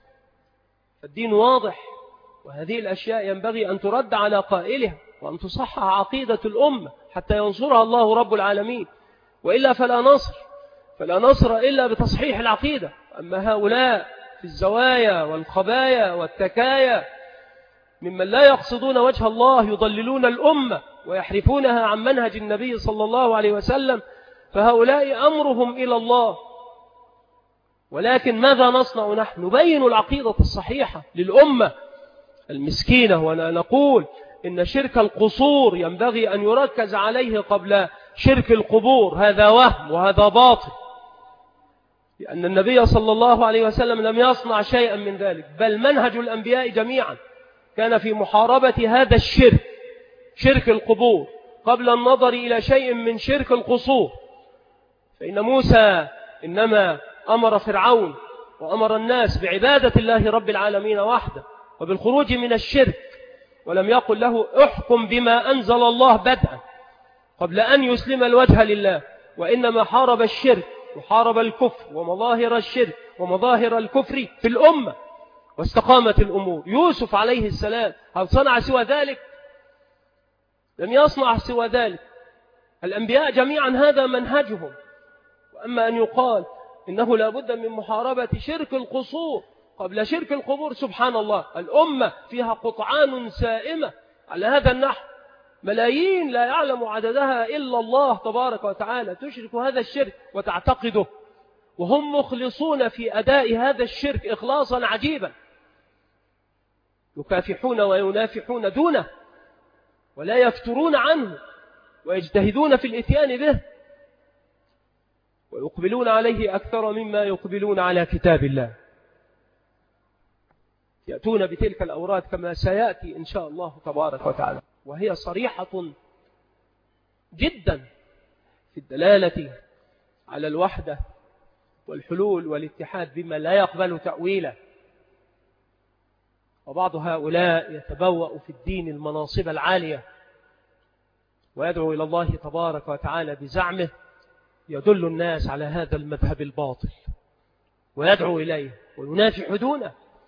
الدين واضح، وهذه الأشياء ينبغي أن ترد على قائلها وأن تصحح عقيدة الأمة حتى ينصرها الله رب العالمين، وإلا فلا نصر فلا نصر إلا بتصحيح العقيدة. أما هؤلاء في الزوايا والخبايا والتكايا ممن لا يقصدون وجه الله يضللون الأمة ويحرفونها عن منهج النبي صلى الله عليه وسلم، فهؤلاء أمرهم إلى الله. ولكن ماذا نصنع نحن؟ نبين العقيدة الصحيحة للأمة المسكينة، ونقول إن شرك القصور ينبغي أن يركز عليه قبل شرك القبور، هذا وهم وهذا باطل، لأن النبي صلى الله عليه وسلم لم يصنع شيئا من ذلك، بل منهج الأنبياء جميعا كان في محاربة هذا الشرك، شرك القبور، قبل النظر إلى شيء من شرك القصور. فإن موسى إنما أمر فرعون وأمر الناس بعبادة الله رب العالمين وحده وبالخروج من الشرك، ولم يقل له احكم بما أنزل الله بدءا قبل أن يسلم الوجه لله، وإنما حارب الشرك وحارب الكفر ومظاهر الشرك ومظاهر الكفر في الأمة، واستقامت الأمور. يوسف عليه السلام هل صنع سوى ذلك؟ لم يصنع سوى ذلك. الأنبياء جميعا هذا منهجهم. وأما أن يقال إنه لا بد من محاربة شرك القصور قبل شرك القبور، سبحان الله، الأمة فيها قطعان سائمة على هذا النحو، ملايين لا يعلم عددها إلا الله تبارك وتعالى تشرك هذا الشرك وتعتقده، وهم مخلصون في أداء هذا الشرك إخلاصا عجيبا. يكافحون وينافحون دونه ولا يفترون عنه ويجتهدون في الإتيان به ويقبلون عليه أكثر مما يقبلون على كتاب الله. يأتون بتلك الأوراد كما سيأتي إن شاء الله تبارك وتعالى، وهي صريحة جدا في الدلالة على الوحدة والحلول والاتحاد بما لا يقبل تأويله. وبعض هؤلاء يتبوأ في الدين المناصب العالية ويدعو إلى الله تبارك وتعالى بزعمه، يدل الناس على هذا المذهب الباطل ويدعو إليه وينافح دونه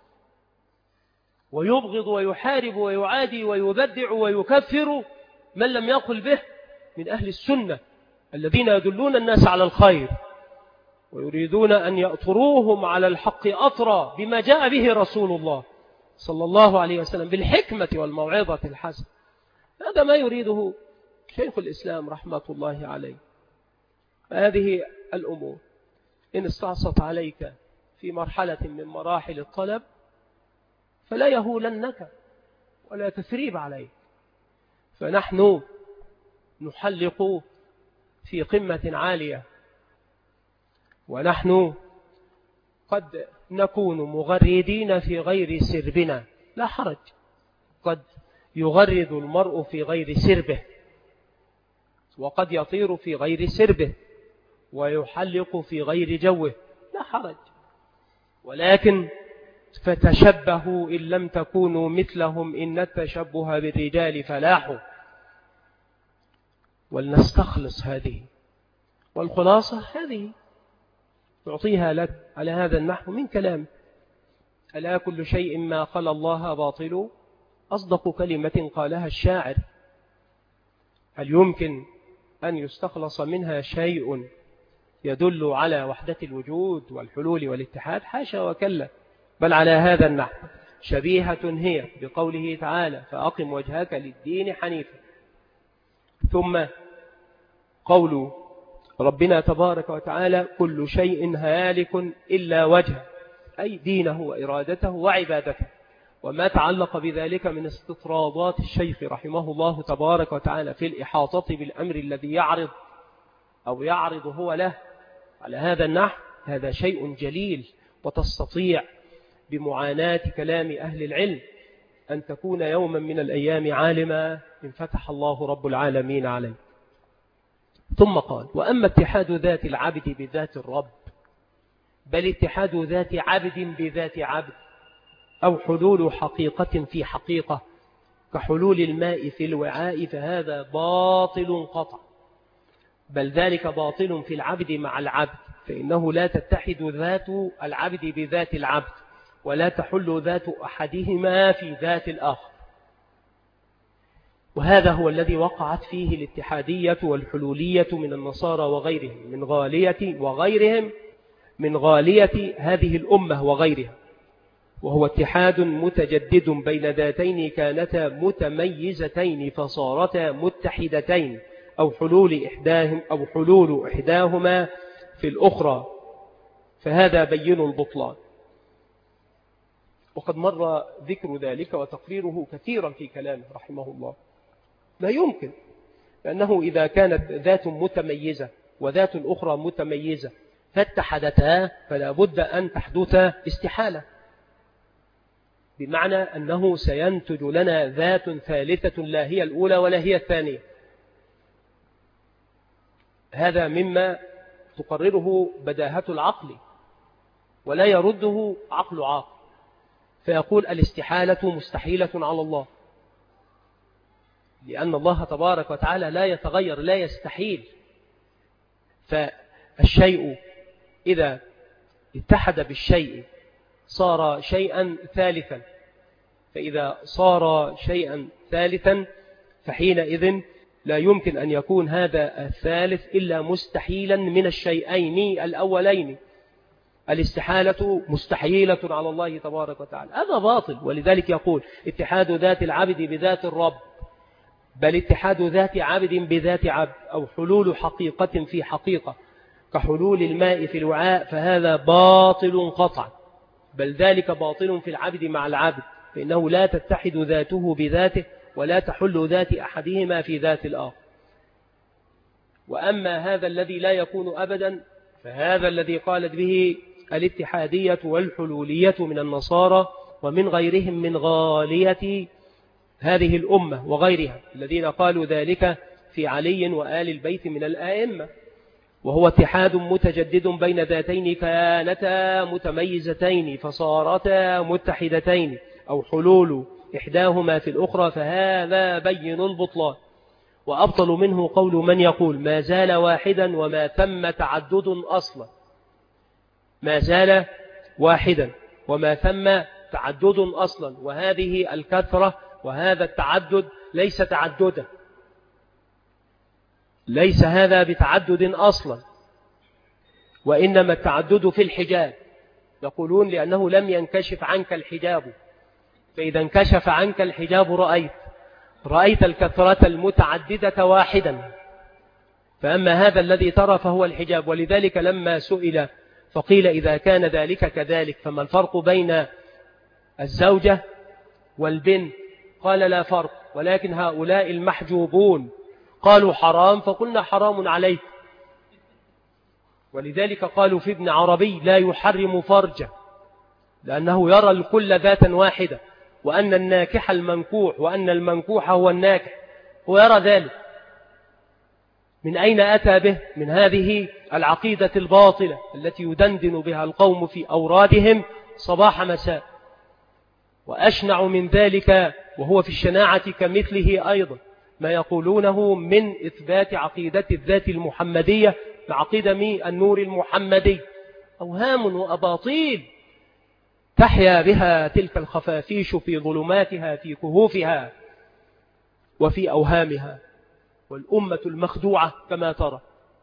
ويبغض ويحارب ويعادي ويبدع ويكفر من لم يقل به من أهل السنة الذين يدلون الناس على الخير ويريدون أن يأطروهم على الحق أطرا بما جاء به رسول الله صلى الله عليه وسلم بالحكمة والموعظة الحسنة. هذا ما يريده شيخ الإسلام رحمة الله عليه. هذه الأمور إن استعصت عليك في مرحلة من مراحل الطلب فلا يهولنك ولا تثريب عليك، فنحن نحلق في قمة عالية، ونحن قد نكون مغردين في غير سربنا، لا حرج، قد يغرد المرء في غير سربه وقد يطير في غير سربه ويحلق في غير جوه، لا حرج، ولكن فتشبهوا إن لم تكونوا مثلهم إن التشبه بالرجال فلاح. ولنستخلص هذه، والخلاصة هذه تعطيها لك على هذا النحو من كلام: ألا كل شيء ما خلا الله باطل، أصدق كلمة قالها الشاعر. هل يمكن أن يستخلص منها شيء يدل على وحدة الوجود والحلول والاتحاد؟ حاشا وكلا، بل على هذا النحو شبيهة هي بقوله تعالى: فأقم وجهك للدين حنيفا. ثم قول ربنا تبارك وتعالى: كل شيء هالك إلا وجهه، أي دينه وإرادته وعبادته. وما تعلق بذلك من استطرادات الشيخ رحمه الله تبارك وتعالى في الإحاطة بالأمر الذي يعرض أو يعرض هو له على هذا النحو، هذا شيء جليل، وتستطيع بمعاناة كلام أهل العلم أن تكون يوما من الأيام عالما إن فتح الله رب العالمين عليه. ثم قال: وأما اتحاد ذات العبد بذات الرب، بل اتحاد ذات عبد بذات عبد، أو حلول حقيقة في حقيقة كحلول الماء في الوعاء، فهذا باطل قطع، بل ذلك باطل في العبد مع العبد، فإنه لا تتحد ذات العبد بذات العبد، ولا تحل ذات أحدهما في ذات الآخر. وهذا هو الذي وقعت فيه الاتحادية والحلولية من النصارى وغيرهم من غالية وغيرهم من غالية هذه الأمة وغيرها، وهو اتحاد متجدد بين ذاتين كانتا متميزتين فصارتا متحدتين، أو حلول إحداهم أو حلول إحداهما في الأخرى، فهذا بين البطلان. وقد مر ذكر ذلك وتقريره كثيرا في كلامه رحمه الله. لا يمكن، لأنه إذا كانت ذات متميزة وذات أخرى متميزة فاتحدتا، فلا بد أن تحدث استحالة، بمعنى أنه سينتج لنا ذات ثالثة لا هي الأولى ولا هي الثانية. هذا مما تقرره بداهة العقل ولا يرده عقل عاقل، فيقول الاستحالة مستحيلة على الله، لأن الله تبارك وتعالى لا يتغير، لا يستحيل. فالشيء إذا اتحد بالشيء صار شيئا ثالثا، فإذا صار شيئا ثالثا فحينئذ لا يمكن أن يكون هذا الثالث إلا مستحيلا من الشيئين الأولين. الاستحالة مستحيلة على الله تبارك وتعالى، هذا باطل. ولذلك يقول: اتحاد ذات العبد بذات الرب، بل اتحاد ذات عبد بذات عبد، أو حلول حقيقة في حقيقة كحلول الماء في الوعاء، فهذا باطل قطعا، بل ذلك باطل في العبد مع العبد، فإنه لا تتحد ذاته بذاته ولا تحل ذات أحدهما في ذات الآخر. وأما هذا الذي لا يكون أبدا فهذا الذي قالت به الاتحادية والحلولية من النصارى ومن غيرهم من غالية هذه الأمة وغيرها الذين قالوا ذلك في علي وآل البيت من الآئمة، وهو اتحاد متجدد بين ذاتين كانتا متميزتين فصارتا متحدتين أو حلول إحداهما في الأخرى، فهذا بين البطلان. وأبطل منه قول من يقول ما زال واحدا وما ثم تعدد أصلا، ما زال واحدا وما ثم تعدد أصلا، وهذه الكثرة وهذا التعدد ليس تعددا، ليس هذا بتعدد أصلا، وإنما التعدد في الحجاب. يقولون لأنه لم ينكشف عنك الحجاب، فإذا انكشف عنك الحجاب رأيت رأيت الكثرة المتعددة واحدا، فأما هذا الذي ترى فهو الحجاب. ولذلك لما سئل فقيل إذا كان ذلك كذلك فما الفرق بين الزوجة والبنت؟ قال لا فرق، ولكن هؤلاء المحجوبون قالوا حرام، فقلنا حرام عليك. ولذلك قالوا في ابن عربي لا يحرم فرجه، لأنه يرى الكل ذاتا واحدة، وأن الناكح المنكوح وأن المنكوح هو الناكح، هو يرى ذلك. من أين أتى به؟ من هذه العقيدة الباطلة التي يدندن بها القوم في أورادهم صباح مساء. وأشنع من ذلك وهو في الشناعة كمثله أيضا ما يقولونه من إثبات عقيدة الذات المحمدية مع قدم النور المحمدي، أوهام وأباطيل تحيا بها تلك الخفافيش في ظلماتها في كهوفها وفي أوهامها. والأمة المخدوعة كما ترى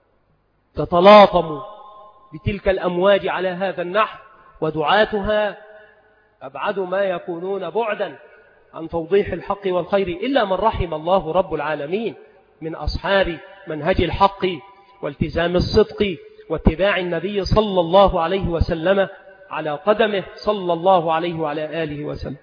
تتلاطم بتلك الأمواج على هذا النحو، ودعاتها أبعد ما يكونون بعدا عن توضيح الحق والخير إلا من رحم الله رب العالمين من أصحاب منهج الحق والتزام الصدق واتباع النبي صلى الله عليه وسلم على قدمه صلى الله عليه وعلى آله وسلم.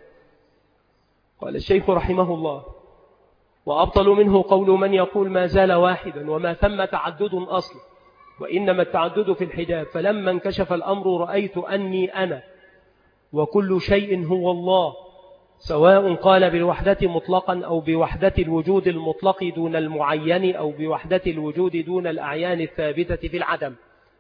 قال الشيخ رحمه الله وأبطل منه قول من يقول ما زال واحدا وما ثم تعدد أصل، وإنما التعدد في الحجاب. فلما انكشف الأمر رأيت أني أنا وكل شيء هو الله، سواء قال بالوحدة مطلقا أو بوحدة الوجود المطلق دون المعين أو بوحدة الوجود دون الأعيان الثابتة في العدم،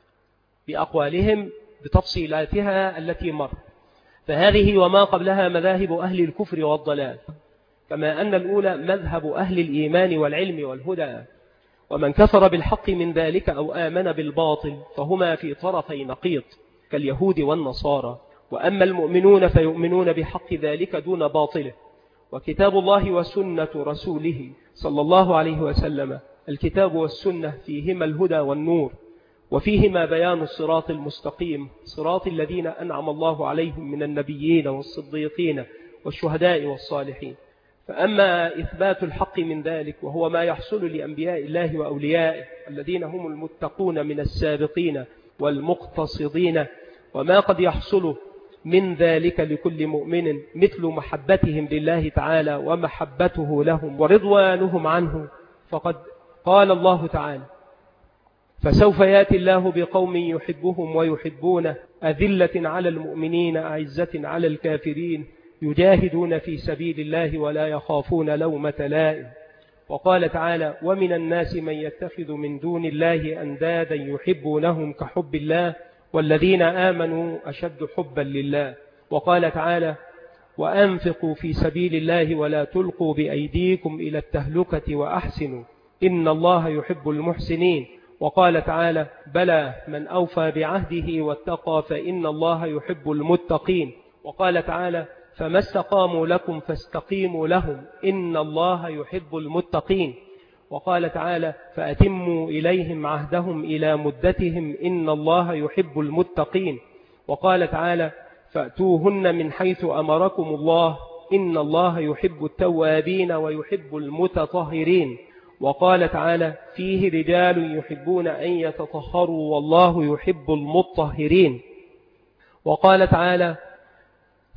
بأقوالهم بتفصيلاتها التي مر. فهذه وما قبلها مذاهب أهل الكفر والضلال، كما أن الأولى مذهب أهل الإيمان والعلم والهدى. ومن كفر بالحق من ذلك أو آمن بالباطل فهما في طرفي نقيض كاليهود والنصارى. وأما المؤمنون فيؤمنون بحق ذلك دون باطله. وكتاب الله وسنة رسوله صلى الله عليه وسلم، الكتاب والسنة فيهما الهدى والنور، وفيهما بيان الصراط المستقيم، صراط الذين أنعم الله عليهم من النبيين والصديقين والشهداء والصالحين. فأما إثبات الحق من ذلك وهو ما يحصل لأنبياء الله وأوليائه الذين هم المتقون من السابقين والمقتصدين، وما قد يحصل من ذلك لكل مؤمن مثل محبتهم لله تعالى ومحبته لهم ورضوانهم عنه، فقد قال الله تعالى فسوف يأتي الله بقوم يحبهم ويحبونه أذلة على المؤمنين أعزة على الكافرين يجاهدون في سبيل الله ولا يخافون لومة لائم. وقال تعالى ومن الناس من يتخذ من دون الله أندادا يحبونهم كحب الله والذين آمنوا أشد حبا لله. وقال تعالى وأنفقوا في سبيل الله ولا تلقوا بأيديكم إلى التهلكة وأحسنوا إن الله يحب المحسنين. وقال تعالى بلى من أوفى بعهده واتقى فإن الله يحب المتقين. وقال تعالى فما استقاموا لكم فاستقيموا لهم إن الله يحب المتقين. وقال تعالى فأتموا إليهم عهدهم إلى مدتهم إن الله يحب المتقين. وقال تعالى فأتوهن من حيث أمركم الله إن الله يحب التوابين ويحب المتطهرين. وقال تعالى فيه رجال يحبون أن يتطهروا والله يحب المطهرين. وقال تعالى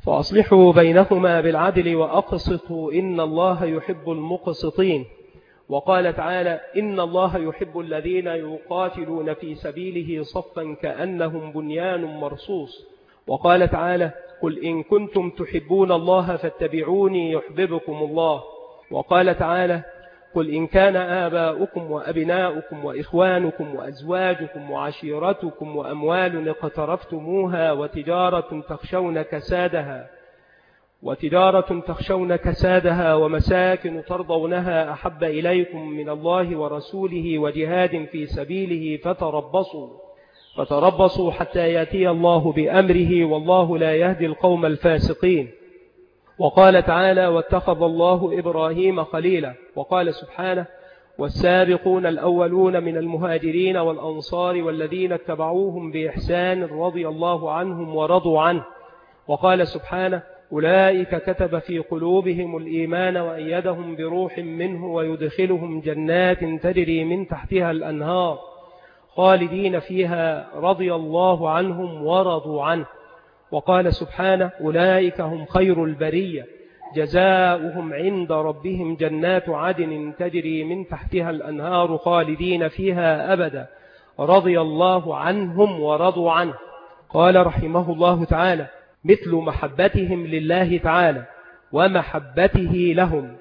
فأصلحوا بينهما بالعدل وأقسطوا إن الله يحب المقسطين. وقال تعالى إن الله يحب الذين يقاتلون في سبيله صفا كأنهم بنيان مرصوص. وقال تعالى قل إن كنتم تحبون الله فاتبعوني يحببكم الله. وقال تعالى قل إن كان آباؤكم وأبناؤكم وإخوانكم وأزواجكم وعشيرتكم وأموال اقترفتموها وتجارة تخشون كسادها وتجارة تخشون كسادها ومساكن ترضونها أحب إليكم من الله ورسوله وجهاد في سبيله فتربصوا فتربصوا حتى يأتي الله بأمره والله لا يهدي القوم الفاسقين. وقال تعالى واتخذ الله إبراهيم خليلا. وقال سبحانه والسابقون الأولون من المهاجرين والأنصار والذين اتبعوهم بإحسان رضي الله عنهم ورضوا عنه. وقال سبحانه أولئك كتب في قلوبهم الإيمان وأيدهم بروح منه ويدخلهم جنات تجري من تحتها الأنهار خالدين فيها رضي الله عنهم ورضوا عنه. وقال سبحانه أولئك هم خير البرية جزاؤهم عند ربهم جنات عدن تجري من تحتها الأنهار خالدين فيها أبدا رضي الله عنهم ورضوا عنه. قال رحمه الله تعالى مثل محبتهم لله تعالى ومحبته لهم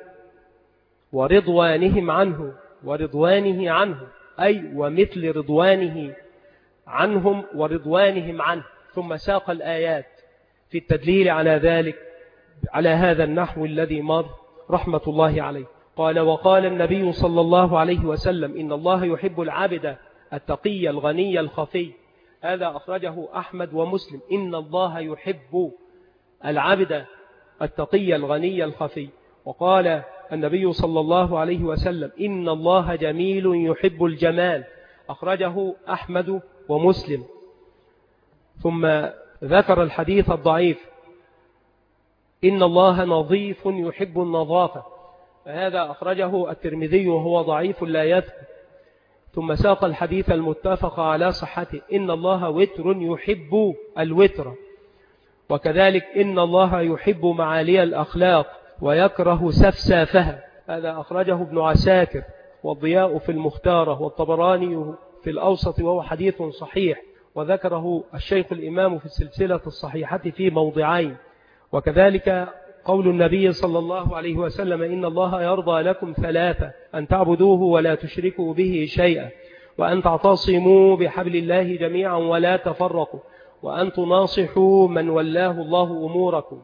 ورضوانهم عنه ورضوانه عنه أي ومثل رضوانه عنهم ورضوانهم عنه. ثم ساق الآيات في التدليل على ذلك على هذا النحو الذي مر رحمة الله عليه. قال وقال النبي صلى الله عليه وسلم إن الله يحب العبد التقي الغني الخفي. هذا أخرجه أحمد ومسلم. إن الله يحب العبد التقي الغني الخفي. وقال النبي صلى الله عليه وسلم إن الله جميل يحب الجمال. أخرجه أحمد ومسلم. ثم ذكر الحديث الضعيف إن الله نظيف يحب النظافة. فهذا أخرجه الترمذي وهو ضعيف لا يثبت. ثم ساق الحديث المتفق على صحته إن الله وتر يحب الوتر. وكذلك إن الله يحب معالي الأخلاق ويكره سفسافها. هذا أخرجه ابن عساكر والضياء في المختارة والطبراني في الأوسط وهو حديث صحيح. وذكره الشيخ الإمام في السلسلة الصحيحة في موضعين. وكذلك قول النبي صلى الله عليه وسلم إن الله يرضى لكم ثلاثة أن تعبدوه ولا تشركوا به شيئا وأن تعتصموا بحبل الله جميعا ولا تفرقوا وأن تناصحوا من ولاه الله أموركم.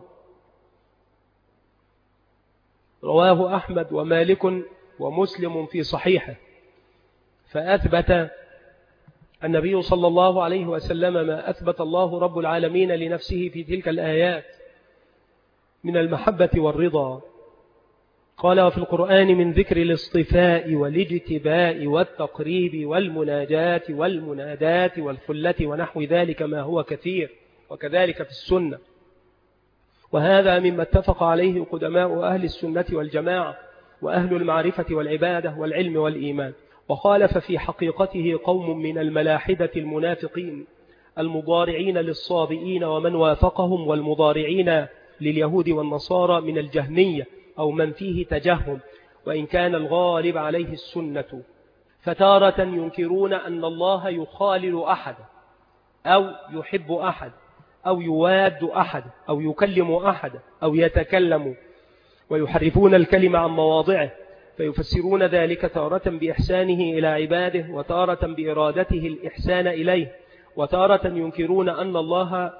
رواه أحمد ومالك ومسلم في صحيحه. فأثبت النبي صلى الله عليه وسلم ما أثبت الله رب العالمين لنفسه في تلك الآيات من المحبة والرضا. قال وفي القرآن من ذكر الاصطفاء والاجتباء والتقريب والمناجاة والمنادات والخلة ونحو ذلك ما هو كثير. وكذلك في السنة. وهذا مما اتفق عليه قدماء أهل السنة والجماعة وأهل المعرفة والعبادة والعلم والإيمان. وخالف في حقيقته قوم من الملاحدة المنافقين المضارعين للصابئين ومن وافقهم والمضارعين لليهود والنصارى من الجهمية أو من فيه تجهم وإن كان الغالب عليه السنة. فتارة ينكرون أن الله يخالل أحد أو يحب أحد أو يواد أحد أو يكلم أحد أو يتكلم ويحرفون الكلمة عن مواضعه فيفسرون ذلك تارة بإحسانه إلى عباده وتارة بإرادته الإحسان إليه وتارة ينكرون أن الله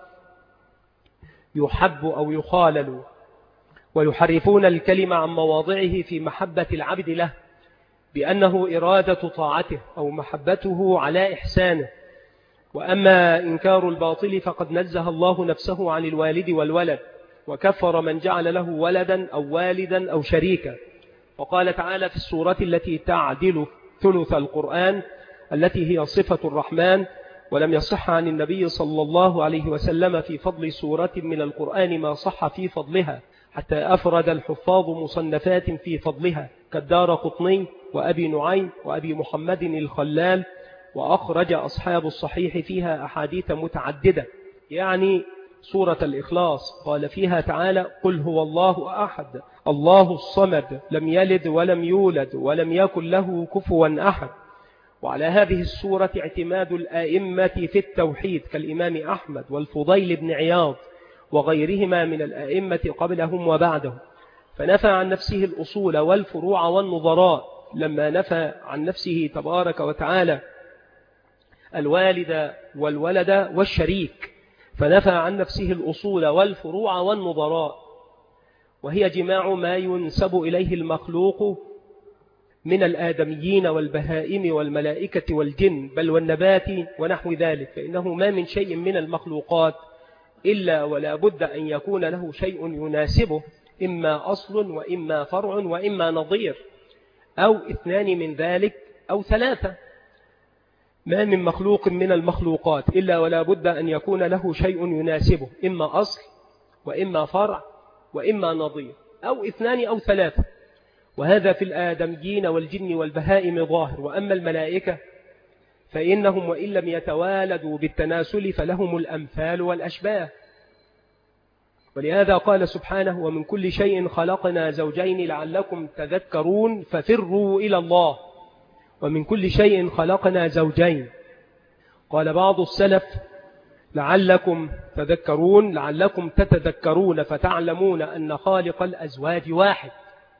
يحب أو يخالل ويحرفون الكلمة عن مواضعه في محبة العبد له بأنه إرادة طاعته أو محبته على إحسانه. وأما إنكار الباطل فقد نزه الله نفسه عن الوالد والولد وكفر من جعل له ولدا أو والدا أو شريكا. وقال تعالى في السورة التي تعدل ثلث القرآن التي هي صفة الرحمن ولم يصح عن النبي صلى الله عليه وسلم في فضل سورة من القرآن ما صح في فضلها حتى أفرد الحفاظ مصنفات في فضلها كالدار قطني وأبي نعيم وأبي محمد الخلال. وأخرج أصحاب الصحيح فيها أحاديث متعددة يعني سورة الإخلاص قال فيها تعالى: قل هو الله أحد الله الصمد لم يلد ولم يولد ولم يكن له كفوا أحد. وعلى هذه السورة اعتماد الآئمة في التوحيد كالإمام أحمد والفضيل بن عياض وغيرهما من الآئمة قبلهم وبعدهم، فنفى عن نفسه الأصول والفروع والنظراء لما نفى عن نفسه تبارك وتعالى الوالد والولد والشريك، فنفى عن نفسه الأصول والفروع والنظراء، وهي جماع ما ينسب إليه المخلوق من الآدميين والبهائم والملائكة والجن بل والنبات ونحو ذلك، فإنه ما من شيء من المخلوقات إلا ولا بد أن يكون له شيء يناسبه، إما أصل وإما فرع وإما نظير أو اثنان من ذلك أو ثلاثة. ما من مخلوق من المخلوقات إلا ولا بد أن يكون له شيء يناسبه، إما أصل وإما فرع وإما نظير أو اثنان أو ثلاثة، وهذا في الآدميين والجن والبهائم ظاهر. وأما الملائكة فإنهم وإن لم يتوالدوا بالتناسل فلهم الأمثال والأشباه، ولهذا قال سبحانه: ومن كل شيء خلقنا زوجين لعلكم تذكرون ففروا إلى الله. ومن كل شيء خلقنا زوجين. قال بعض السلف: لعلكم تذكرون لعلكم تتذكرون فتعلمون أن خالق الأزواج واحد،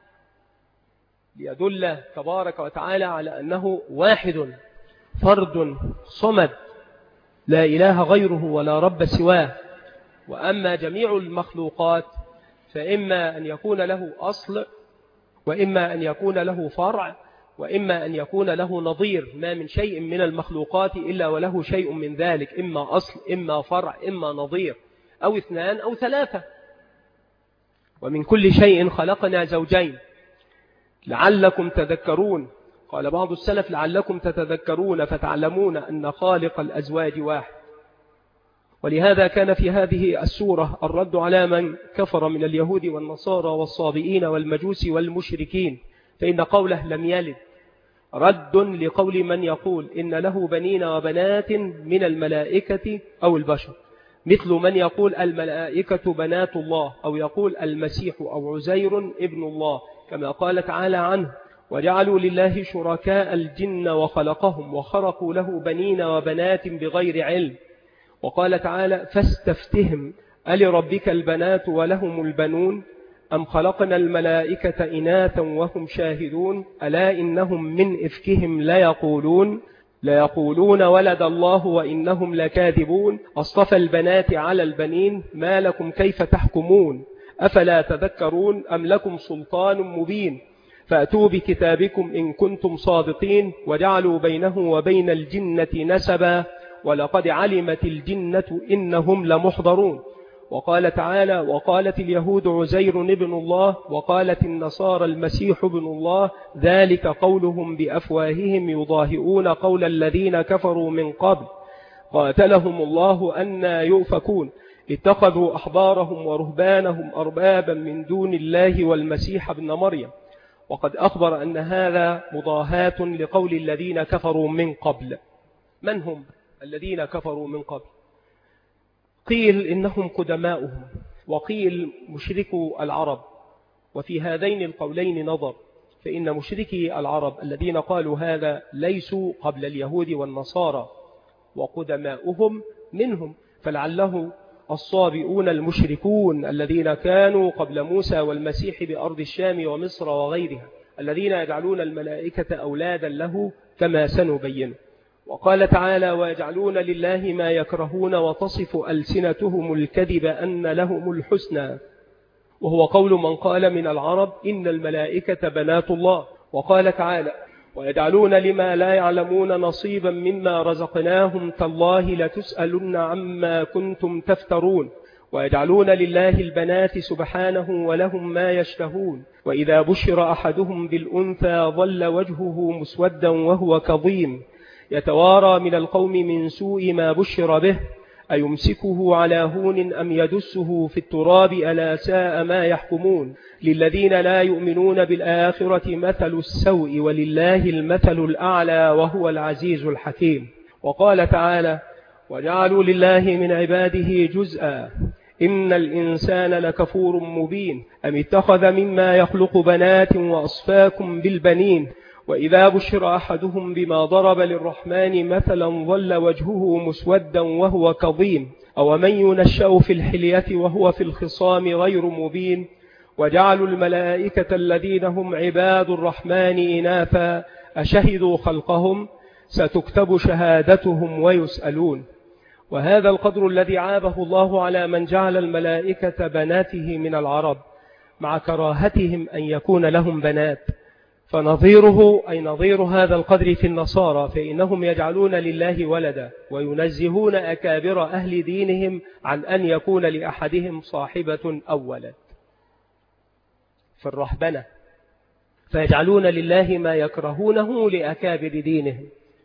ليدل تبارك وتعالى على أنه واحد فرد صمد لا إله غيره ولا رب سواه. وأما جميع المخلوقات فإما أن يكون له أصل وإما أن يكون له فرع وإما أن يكون له نظير. ما من شيء من المخلوقات إلا وله شيء من ذلك، إما أصل إما فرع إما نظير أو اثنان أو ثلاثة. ومن كل شيء خلقنا زوجين لعلكم تذكرون. قال بعض السلف: لعلكم تتذكرون فتعلمون أن خالق الأزواج واحد. ولهذا كان في هذه السورة الرد على من كفر من اليهود والنصارى والصابئين والمجوس والمشركين، فإن قوله لم يلد رد لقول من يقول إن له بنين وبنات من الملائكة أو البشر، مثل من يقول الملائكة بنات الله، أو يقول المسيح أو عزير ابن الله، كما قال تعالى عنه: وجعلوا لله شركاء الجن وخلقهم وخرقوا له بنين وبنات بغير علم. وقال تعالى: فاستفتهم ألربك البنات ولهم البنون أم خلقنا الملائكة إناثا وهم شاهدون ألا إنهم من إفكهم ليقولون ليقولون ولد الله وإنهم لكاذبون أصطفى البنات على البنين ما لكم كيف تحكمون أفلا تذكرون أم لكم سلطان مبين فأتوا بكتابكم إن كنتم صادقين وجعلوا بينه وبين الجنة نسبا ولقد علمت الجنة إنهم لمحضرون. وقال تعالى: وقالت اليهود عزير ابن الله وقالت النصارى المسيح ابن الله ذلك قولهم بأفواههم يضاهئون قول الذين كفروا من قبل قاتلهم الله أنى يؤفكون اتخذوا أحبارهم ورهبانهم أربابا من دون الله والمسيح ابن مريم. وقد أخبر أن هذا مضاهاة لقول الذين كفروا من قبل. من هم الذين كفروا من قبل؟ قيل إنهم قدماؤهم، وقيل مشركو العرب، وفي هذين القولين نظر، فإن مشركي العرب الذين قالوا هذا ليسوا قبل اليهود والنصارى وقدماؤهم منهم، فلعله الصابئون المشركون الذين كانوا قبل موسى والمسيح بأرض الشام ومصر وغيرها، الذين يجعلون الملائكة أولادا له كما سنبين. وقال تعالى: ويجعلون لله ما يكرهون وتصف ألسنتهم الكذب أن لهم الحسنى، وهو قول من قال من العرب إن الملائكة بنات الله. وقال تعالى: ويجعلون لما لا يعلمون نصيبا مما رزقناهم تالله لتسألن عما كنتم تفترون. ويجعلون لله البنات سبحانه ولهم ما يشتهون وإذا بشر أحدهم بالأنثى ظل وجهه مسودا وهو كظيم يتوارى من القوم من سوء ما بشر به أيمسكه على هون أم يدسه في التراب ألا ساء ما يحكمون. للذين لا يؤمنون بالآخرة مثل السوء ولله المثل الأعلى وهو العزيز الحكيم. وقال تعالى: وجعلوا لله من عباده جزءا إن الإنسان لكفور مبين أم اتخذ مما يخلق بنات وأصفاكم بالبنين وإذا بشر أحدهم بما ضرب للرحمن مثلا ظل وجهه مسودا وهو كظيم أو من ينشأ في الحلية وهو في الخصام غير مبين وجعلوا الملائكة الذين هم عباد الرحمن إناثا أشهدوا خلقهم ستكتب شهادتهم ويسألون. وهذا القدر الذي عابه الله على من جعل الملائكة بناته من العرب مع كراهتهم أن يكون لهم بنات، فنظيره أي نظير هذا القدر في النصارى، فإنهم يجعلون لله ولدا وينزهون أكابر أهل دينهم عن أن يكون لأحدهم صاحبة أو ولد في الرهبنة، فيجعلون لله ما يكرهونه لأكابر دينهم.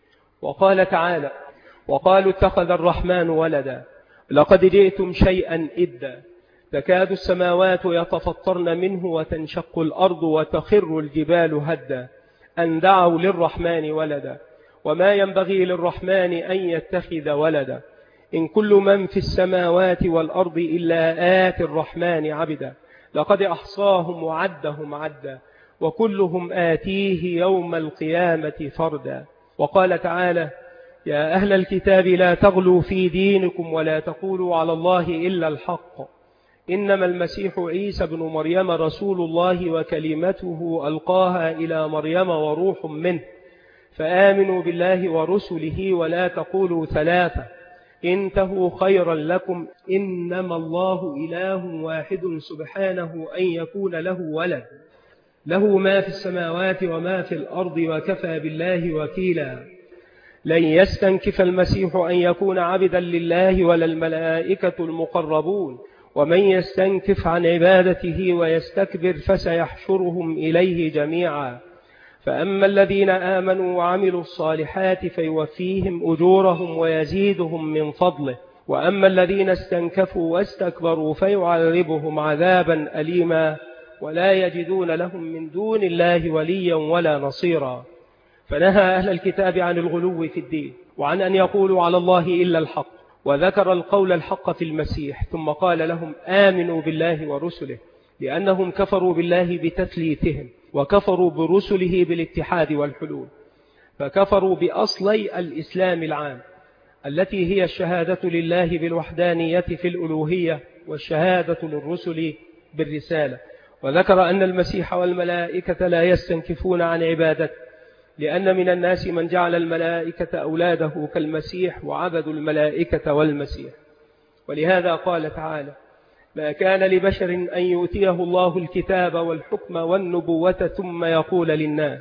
وقال تعالى وقالوا اتخذ الرحمن ولدا لقد جئتم شيئا إدا تكاد السماوات يتفطرن منه وتنشق الأرض وتخر الجبال هدا أن دعوا للرحمن ولدا وما ينبغي للرحمن أن يتخذ ولدا إن كل من في السماوات والأرض إلا آتي الرحمن عبدا لقد أحصاهم وعدهم عدا وكلهم آتيه يوم القيامة فردا. وقال تعالى يا أهل الكتاب لا تغلوا في دينكم ولا تقولوا على الله إلا الحق إنما المسيح عيسى بن مريم رسول الله وكلمته ألقاها إلى مريم وروح منه فآمنوا بالله ورسله ولا تقولوا ثلاثة انتهوا خيرا لكم إنما الله إله واحد سبحانه أن يكون له ولد له ما في السماوات وما في الأرض وكفى بالله وكيلا. لن يستنكف المسيح أن يكون عبدا لله ولا الملائكة المقربون ومن يستنكف عن عبادته ويستكبر فسيحشرهم إليه جميعا. فأما الذين آمنوا وعملوا الصالحات فيوفيهم أجورهم ويزيدهم من فضله وأما الذين استنكفوا واستكبروا فيعذبهم عذابا أليما ولا يجدون لهم من دون الله وليا ولا نصيرا. فنهى أهل الكتاب عن الغلو في الدين وعن أن يقولوا على الله إلا الحق وذكر القول الحق في المسيح ثم قال لهم آمنوا بالله ورسله لأنهم كفروا بالله بتثليثهم وكفروا برسله بالاتحاد والحلول فكفروا بأصلي الإسلام العام التي هي الشهادة لله بالوحدانية في الألوهية والشهادة للرسل بالرسالة. وذكر أن المسيح والملائكة لا يستنكفون عن عبادته لأن من الناس من جعل الملائكة أولاده كالمسيح وعبدوا الملائكة والمسيح. ولهذا قال تعالى ما كان لبشر أن يؤتيه الله الكتاب والحكم والنبوة ثم يقول للناس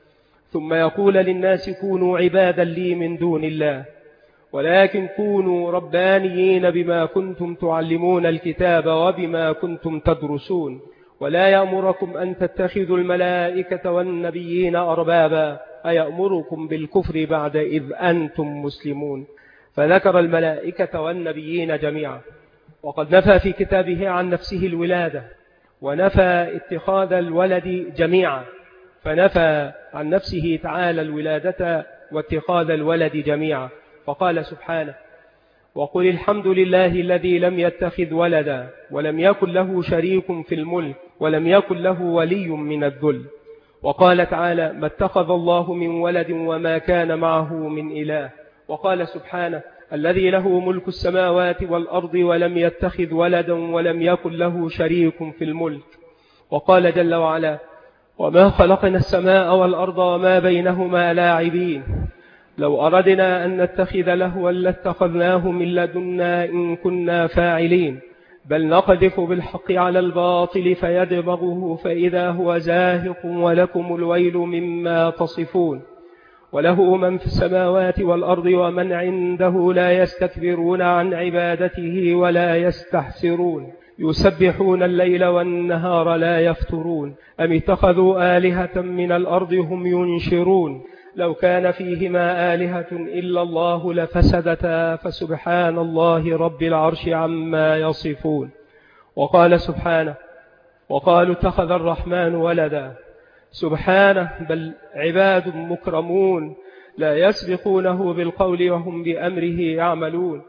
ثم يقول للناس كونوا عبادا لي من دون الله ولكن كونوا ربانيين بما كنتم تعلمون الكتاب وبما كنتم تدرسون ولا يأمركم أن تتخذوا الملائكة والنبيين أربابا أيأمركم بالكفر بعد إذ أنتم مسلمون. فذكر الملائكة والنبيين جميعا وقد نفى في كتابه عن نفسه الولادة ونفى اتخاذ الولد جميعا فنفى عن نفسه تعالى الولادة واتخاذ الولد جميعا فقال سبحانه وقل الحمد لله الذي لم يتخذ ولدا ولم يكن له شريك في الملك ولم يكن له ولي من الذل. وقال تعالى ما اتخذ الله من ولد وما كان معه من إله. وقال سبحانه الذي له ملك السماوات والأرض ولم يتخذ ولدا ولم يكن له شريك في الملك. وقال جل وعلا وما خلقنا السماء والأرض وما بينهما لاعبين لو أردنا أن نتخذ لهوا لاتخذناه من لدنا إن كنا فاعلين بل نقذف بالحق على الباطل فيدمغه فإذا هو زاهق ولكم الويل مما تصفون وله من في السماوات والأرض ومن عنده لا يستكبرون عن عبادته ولا يستحسرون يسبحون الليل والنهار لا يفترون أم اتخذوا آلهة من الأرض هم ينشرون لو كان فيهما آلهة إلا الله لفسدتا فسبحان الله رب العرش عما يصفون. وقال سبحانه وقالوا اتخذ الرحمن ولدا سبحانه بل عباد مكرمون لا يسبقونه بالقول وهم بأمره يعملون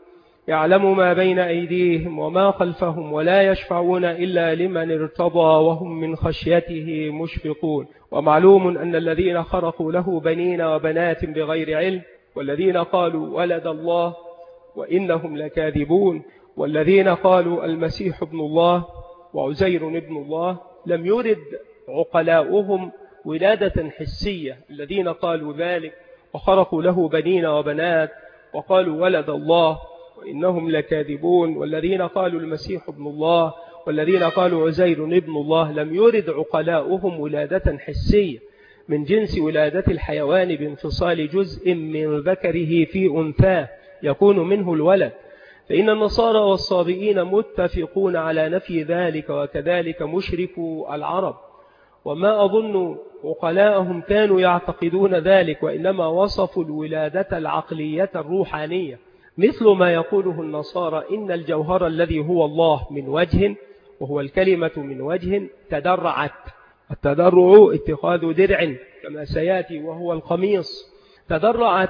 يعلم ما بين أيديهم وما خلفهم ولا يشفعون إلا لمن ارتضى وهم من خشيته مشفقون. ومعلوم أن الذين خرقوا له بنين وبنات بغير علم، والذين قالوا ولد الله وإنهم لكاذبون، والذين قالوا المسيح ابن الله وعزير ابن الله، لم يرد عقلاؤهم ولادة حسية. الذين قالوا ذلك وخرقوا له بنين وبنات وقالوا ولد الله وإنهم لكاذبون، والذين قالوا المسيح ابن الله والذين قالوا عزير ابن الله، لم يرد عقلاؤهم ولادة حسية من جنس ولادة الحيوان بانفصال جزء من ذكره في أنثاه يكون منه الولد. فإن النصارى والصابئين متفقون على نفي ذلك، وكذلك مشركو العرب. وما أظن عقلاءهم كانوا يعتقدون ذلك، وإنما وصفوا الولادة العقلية الروحانية، مثل ما يقوله النصارى إن الجوهر الذي هو الله من وجه وهو الكلمة من وجه تدرعت. التدرع اتخاذ درع كما سيأتي وهو القميص. تدرعت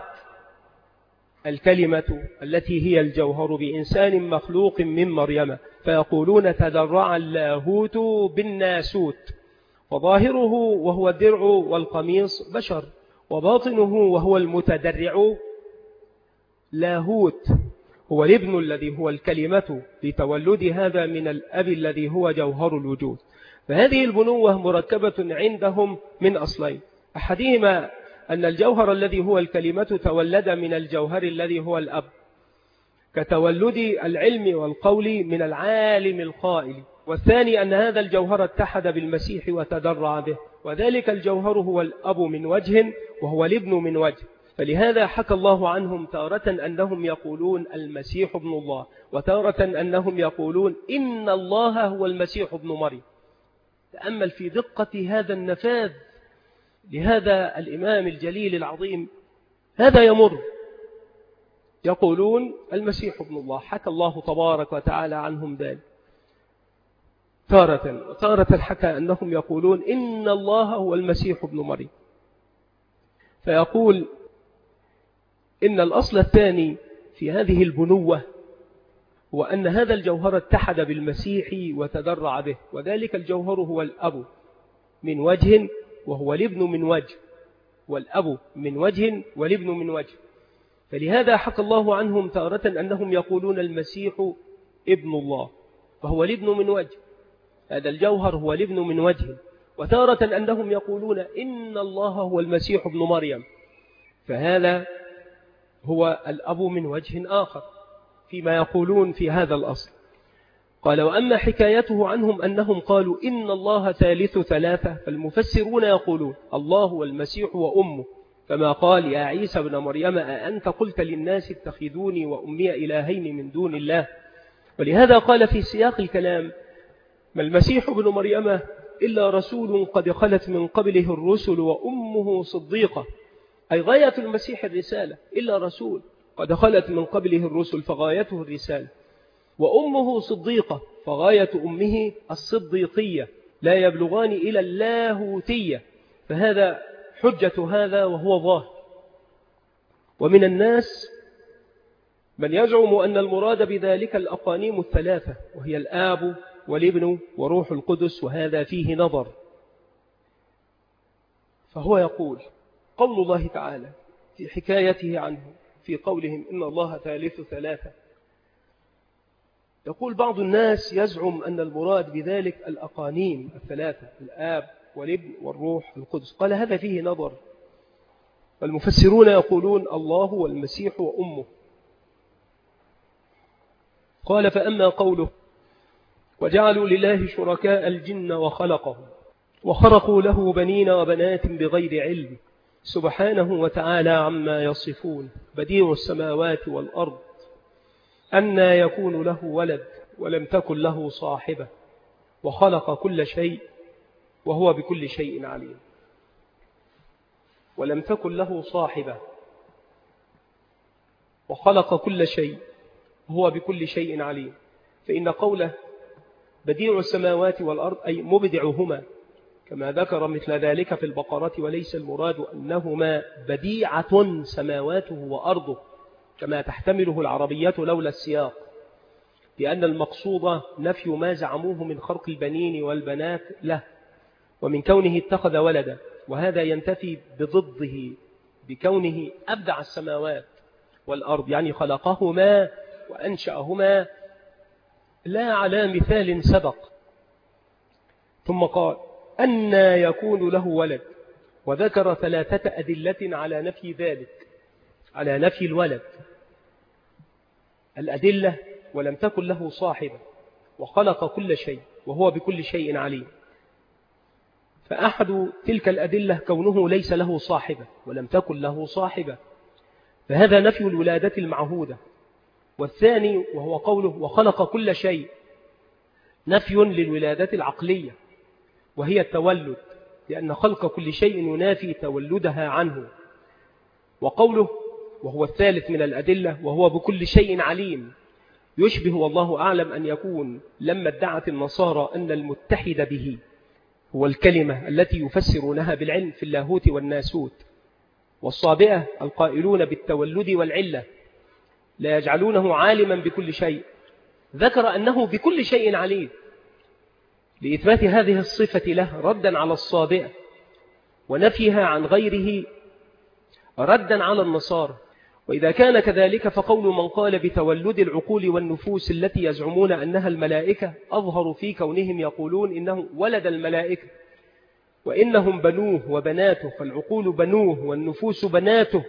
الكلمة التي هي الجوهر بإنسان مخلوق من مريم، فيقولون تدرع اللاهوت بالناسوت، وظاهره وهو الدرع والقميص بشر، وباطنه وهو المتدرع لاهوت، هو الابن الذي هو الكلمة لتولد هذا من الأب الذي هو جوهر الوجود. فهذه البنوة مركبة عندهم من أصلين، أحدهما أن الجوهر الذي هو الكلمة تولد من الجوهر الذي هو الأب، كتولد العلم والقول من العالم القائل، والثاني أن هذا الجوهر اتحد بالمسيح وتدرع به، وذلك الجوهر هو الأب من وجه وهو الابن من وجه. فلهذا حكى الله عنهم تارة أنهم يقولون المسيح ابن الله، وتارة أنهم يقولون إن الله هو المسيح ابن مريم. تأمل في دقة هذا النفاذ لهذا الإمام الجليل العظيم. هذا يمر يقولون المسيح ابن الله، حكى الله تبارك وتعالى عنهم ذلك تارة، وتارة حكى أنهم يقولون إن الله هو المسيح ابن مريم. فيقول إن الأصل الثاني في هذه البنوة هو أن هذا الجوهر اتحد بالمسيح وتدرع به، وذلك الجوهر هو الأب من وجه وهو الابن من وجه، والأب من وجه والابن من وجه. فلهذا حكى الله عنهم تارة أنهم يقولون المسيح ابن الله فهو الابن من وجه، هذا الجوهر هو الابن من وجه، وتارة أنهم يقولون إن الله هو المسيح ابن مريم، فهذا هو الأب من وجه آخر فيما يقولون في هذا الأصل. قال وأما حكايته عنهم أنهم قالوا إن الله ثالث ثلاثة، فالمفسرون يقولون الله والمسيح وأمه، كما قال يا عيسى ابن مريم أأنت قلت للناس اتخذوني وأمي إلهين من دون الله. ولهذا قال في سياق الكلام ما المسيح ابن مريم إلا رسول قد خلت من قبله الرسل وأمه صديقة، أي غاية المسيح الرسالة، إلا رسول قد خلت من قبله الرسل فغايته الرسالة، وأمه صديقة فغاية أمه الصديقية، لا يبلغان إلى اللاهوتية، فهذا حجة هذا وهو ظاهر. ومن الناس من يزعم أن المراد بذلك الأقانيم الثلاثة، وهي الآب والابن وروح القدس، وهذا فيه نظر. فهو يقول قول الله تعالى في حكايته عنه في قولهم إن الله ثالث ثلاثة، يقول بعض الناس يزعم أن المراد بذلك الأقانيم الثلاثة الآب والابن والروح القدس. قال هذا فيه نظر، والمفسرون يقولون الله والمسيح وأمه. قال فأما قوله وجعلوا لله شركاء الجن وخلقهم وخرقوا له بنين وبنات بغير علم سبحانه وتعالى عما يصفون، بديع السماوات والأرض أنى يكون له ولد ولم تكن له صاحبة وخلق كل شيء وهو بكل شيء عليم. ولم تكن له صاحبة وخلق كل شيء وهو بكل شيء عليم، فإن قوله بديع السماوات والأرض أي مبدعهما، كما ذكر مثل ذلك في البقرة، وليس المراد أنهما بديعة سماواته وأرضه، كما تحتمله العربية لولا السياق، لأن المقصود نفي ما زعموه من خلق البنين والبنات له ومن كونه اتخذ ولدا، وهذا ينتفي بضده بكونه أبدع السماوات والأرض، يعني خلقهما وأنشأهما لا على مثال سبق. ثم قال أن يكون له ولد، وذكر ثلاثة أدلة على نفي ذلك، على نفي الولد. الأدلة: ولم تكن له صاحبة، وخلق كل شيء، وهو بكل شيء عليم. فأحد تلك الأدلة كونه ليس له صاحبة ولم تكن له صاحبة، فهذا نفي الولادة المعهودة. والثاني وهو قوله وخلق كل شيء، نفي للولادة العقلية وهي التولد، لأن خلق كل شيء ينافي تولدها عنه. وقوله وهو الثالث من الأدلة وهو بكل شيء عليم، يشبه والله أعلم أن يكون لما ادعت النصارى أن المتحد به هو الكلمة التي يفسرونها بالعلم في اللاهوت والناسوت، والصابئة القائلون بالتولد والعلة لا يجعلونه عالما بكل شيء، ذكر أنه بكل شيء عليم لإثبات هذه الصفة له ردا على الصابئة، ونفيها عن غيره ردا على النصارى. وإذا كان كذلك فقول من قال بتولد العقول والنفوس التي يزعمون أنها الملائكة أظهر في كونهم يقولون إنه ولد الملائكة وإنهم بنوه وبناته، فالعقول بنوه والنفوس بناته،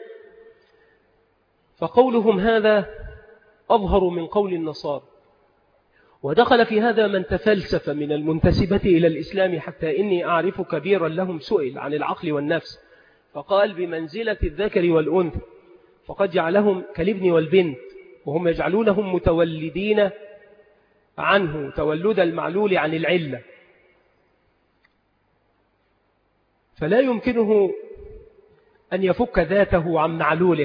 فقولهم هذا أظهر من قول النصارى. ودخل في هذا من تفلسف من المنتسبة إلى الإسلام، حتى إني أعرف كبيرا لهم سئل عن العقل والنفس فقال بمنزلة الذكر والأنثى، فقد جعلهم كالابن والبنت، وهم يجعلونهم متولدين عنه تولد المعلول عن العلة، فلا يمكنه أن يفك ذاته عن معلوله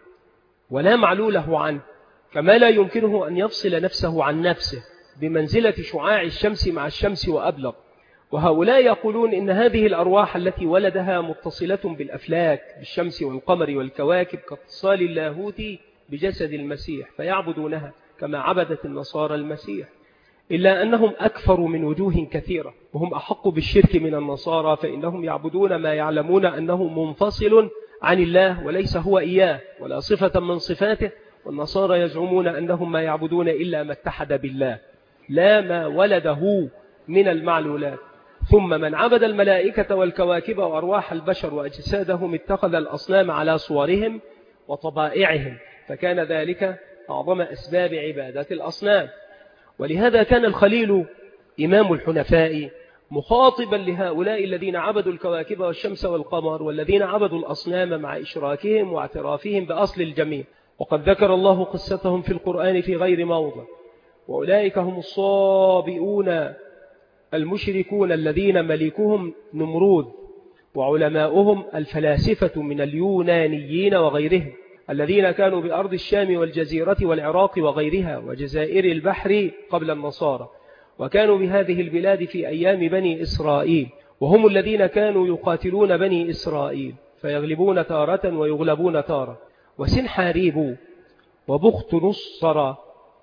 ولا معلوله عنه، كما لا يمكنه أن يفصل نفسه عن نفسه بمنزلة شعاع الشمس مع الشمس وأبلغ. وهؤلاء يقولون إن هذه الأرواح التي ولدها متصلة بالأفلاك بالشمس والقمر والكواكب كاتصال اللاهوت بجسد المسيح، فيعبدونها كما عبدت النصارى المسيح، إلا أنهم أكثر من وجوه كثيرة، وهم أحق بالشرك من النصارى، فإنهم يعبدون ما يعلمون أنه منفصل عن الله وليس هو إياه ولا صفة من صفاته، والنصارى يزعمون أنهم ما يعبدون إلا ما اتحد بالله لا ما ولده من المعلولات. ثم من عبد الملائكة والكواكب وأرواح البشر وأجسادهم اتخذ الأصنام على صورهم وطبائعهم، فكان ذلك أعظم أسباب عبادة الأصنام. ولهذا كان الخليل إمام الحنفاء مخاطبا لهؤلاء الذين عبدوا الكواكب والشمس والقمر والذين عبدوا الأصنام مع إشراكهم واعترافهم بأصل الجميع، وقد ذكر الله قصتهم في القرآن في غير موضع. وأولئك هم الصابئون المشركون الذين ملكهم نمرود وعلماؤهم الفلاسفة من اليونانيين وغيرهم الذين كانوا بأرض الشام والجزيرة والعراق وغيرها وجزائر البحر قبل النصارى، وكانوا بهذه البلاد في أيام بني إسرائيل، وهم الذين كانوا يقاتلون بني إسرائيل فيغلبون تارة ويغلبون تارة. وسنحاريب وبخت نصر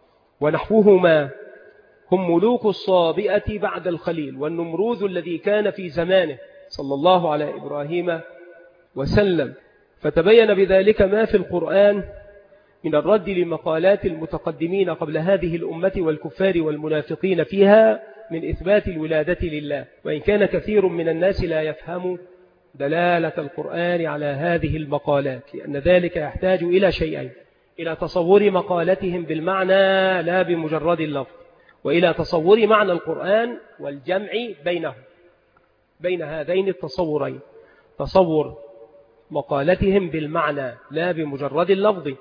ونحوهما هم ملوك الصابئة بعد الخليل، والنمروذ الذي كان في زمانه صلى الله على إبراهيم وسلم. فتبين بذلك ما في القرآن من الرد لمقالات المتقدمين قبل هذه الأمة والكفار والمنافقين فيها من إثبات الولادة لله، وإن كان كثير من الناس لا يفهم دلالة القرآن على هذه المقالات، لأن ذلك يحتاج إلى شيئين: إلى تصور مقالتهم بالمعنى لا بمجرد اللفظ، وإلى تصور معنى القرآن والجمع بينهم بين هذين التصورين، تصور مقالتهم بالمعنى لا بمجرد اللفظ،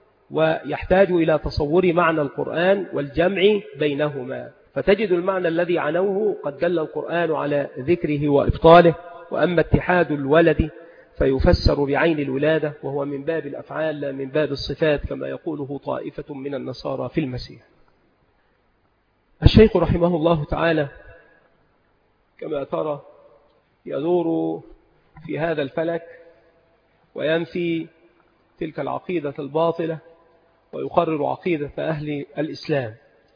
ويحتاج إلى تصور معنى القرآن والجمع بينهما. فتجد المعنى الذي عنوه قد دل القرآن على ذكره وإبطاله، وأما اتحاد الولد فيفسر بعين الولادة، وهو من باب الأفعال لا من باب الصفات كما يقوله طائفة من النصارى في المسيح. الشيخ رحمه الله تعالى كما ترى يدور في هذا الفلك وينفي تلك العقيدة الباطلة ويقرر عقيدة أهل الإسلام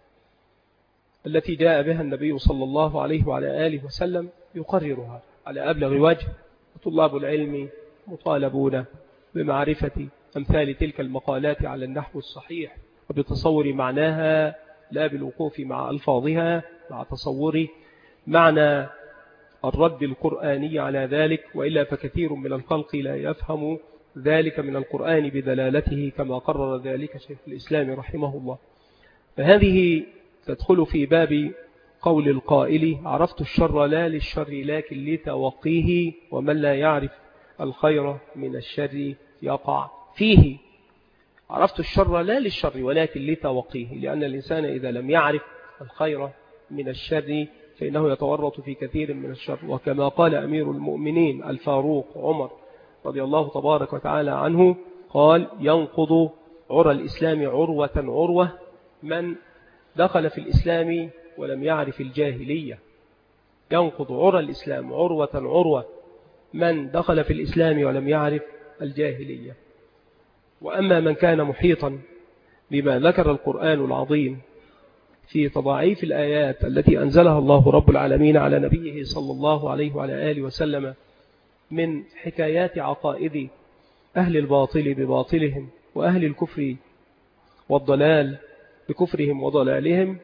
التي جاء بها النبي صلى الله عليه وعلى آله وسلم، يقررها على أبلغ وجه. وطلاب العلم مطالبون بمعرفة أمثال تلك المقالات على النحو الصحيح وبتصور معناها، لا بالوقوف مع ألفاظها، مع تصور معنى الرد القرآني على ذلك، وإلا فكثير من الخلق لا يفهم ذلك من القرآن بدلالته كما قرر ذلك شيخ الإسلام رحمه الله. فهذه تدخل في باب قول القائل: عرفت الشر لا للشر لكن لتوقيه، ومن لا يعرف الخير من الشر يقع فيه. عرفت الشر لا للشر ولكن لتوقيه، لأن الإنسان إذا لم يعرف الخير من الشر فإنه يتورط في كثير من الشر. وكما قال أمير المؤمنين الفاروق عمر رضي الله تبارك وتعالى عنه، قال: ينقض عرى الإسلام عروة عروة من دخل في الإسلام ولم يعرف الجاهلية. ينقض عرى الإسلام عروة عروة من دخل في الإسلام ولم يعرف الجاهلية. وأما من كان محيطا بما ذكر القرآن العظيم في تضاعيف الآيات التي أنزلها الله رب العالمين على نبيه صلى الله عليه وعلى آله وسلم من حكايات عقائد أهل الباطل بباطلهم، وأهل الكفر والضلال بكفرهم وضلالهم،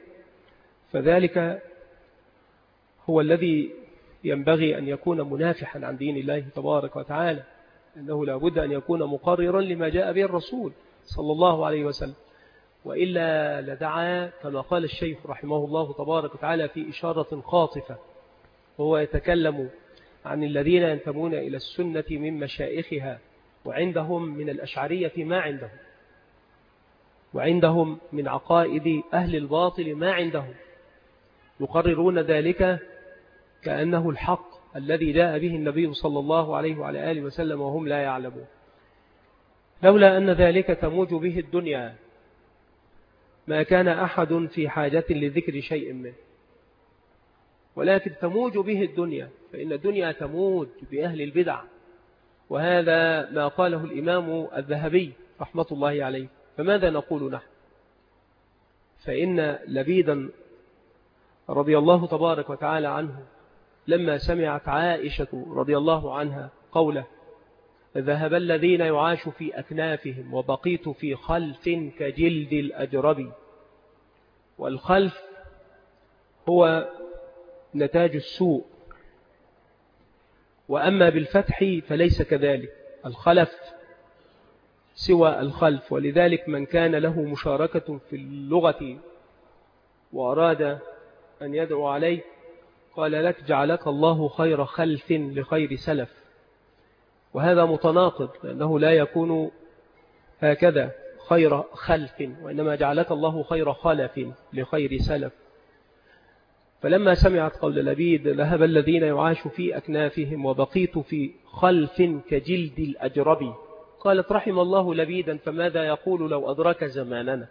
فذلك هو الذي ينبغي أن يكون منافحا عن دين الله تبارك وتعالى، أنه لا بد أن يكون مقررا لما جاء به الرسول صلى الله عليه وسلم، وإلا لدعا كما قال الشيخ رحمه الله تبارك وتعالى في إشارة خاطفة، وهو يتكلم عن الذين ينتمون إلى السنة من مشائخها، وعندهم من الأشعرية ما عندهم، وعندهم من عقائد أهل الباطل ما عندهم، يقررون ذلك كأنه الحق الذي جاء به النبي صلى الله عليه وعلى آله وسلم وهم لا يعلمون. لولا أن ذلك تموج به الدنيا ما كان أحد في حاجة لذكر شيء منه، ولكن تموج به الدنيا، فإن الدنيا تموج بأهل البدع، وهذا ما قاله الإمام الذهبي رحمة الله عليه. فماذا نقول نحن؟ فإن لبيدا رضي الله تبارك وتعالى عنه لما سمعت عائشة رضي الله عنها قوله: ذهب الذين يعاش في أكنافهم وبقيت في خلف كجلد الأجرب. والخلف هو نتاج السوء، وأما بالفتح فليس كذلك، الخلف سوى الخلف. ولذلك من كان له مشاركة في اللغة وأراد أن يدعو عليه قال: لك جعلك الله خير خلف لخير سلف. وهذا متناقض، لأنه لا يكون هكذا خير خلف، وإنما جعلك الله خير خلف لخير سلف. فلما سمعت قول لبيد: ذهب الذين يعاش في أكنافهم وبقيت في خلف كجلد الأجرب، قالت: رحم الله لبيدا، فماذا يقول لو أدرك زماننا؟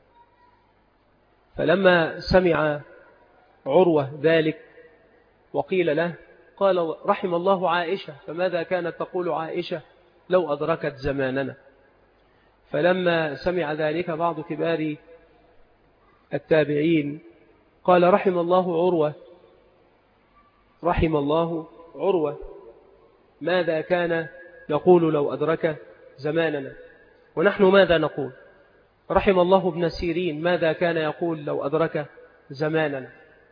فلما سمع عروة ذلك وقيل له قال: رحم الله عائشة، فماذا كانت تقول عائشة لو أدركت زماننا؟ فلما سمع ذلك بعض كبار التابعين قال: رحم الله عروة، رحم الله عروة، ماذا كان يقول لو أدرك زماننا؟ ونحن ماذا نقول؟ رحم الله ابن سيرين، ماذا كان يقول لو أدرك زماننا؟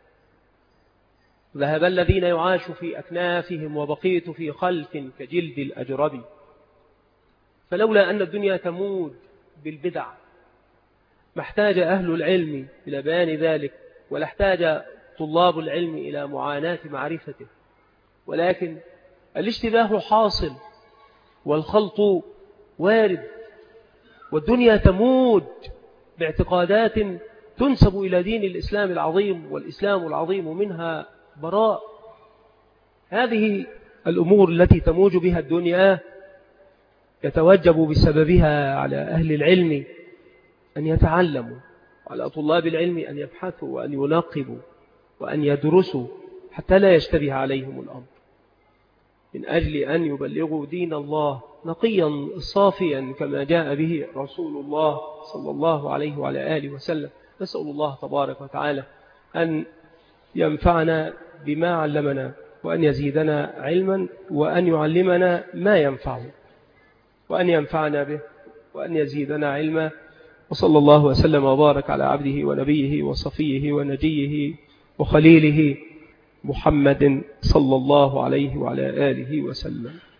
ذهب الذين يعاش في أكنافهم وبقيت في خلف كجلد الأجرب. فلولا أن الدنيا تموج بالبدع ما احتاج أهل العلم إلى بيان ذلك، ولا احتاج طلاب العلم إلى معاناة معرفته، ولكن الاشتباه حاصل والخلط وارد، والدنيا تموج باعتقادات تنسب إلى دين الإسلام العظيم، والإسلام العظيم منها براء. هذه الأمور التي تموج بها الدنيا يتوجب بسببها على أهل العلم أن يتعلموا، على طلاب العلم أن يبحثوا وأن يناقبوا وأن يدرسوا حتى لا يشتبه عليهم الأمر، من أجل أن يبلغوا دين الله نقيا صافيا كما جاء به رسول الله صلى الله عليه وعلى آله وسلم. نسأل الله تبارك وتعالى أن ينفعنا بما علمنا، وأن يزيدنا علما، وأن يعلمنا ما ينفعه، وأن ينفعنا به، وأن يزيدنا علما. وصلى الله وسلم وبارك على عبده ونبيه وصفيه ونجيه وخليله محمد صلى الله عليه وعلى آله وسلم.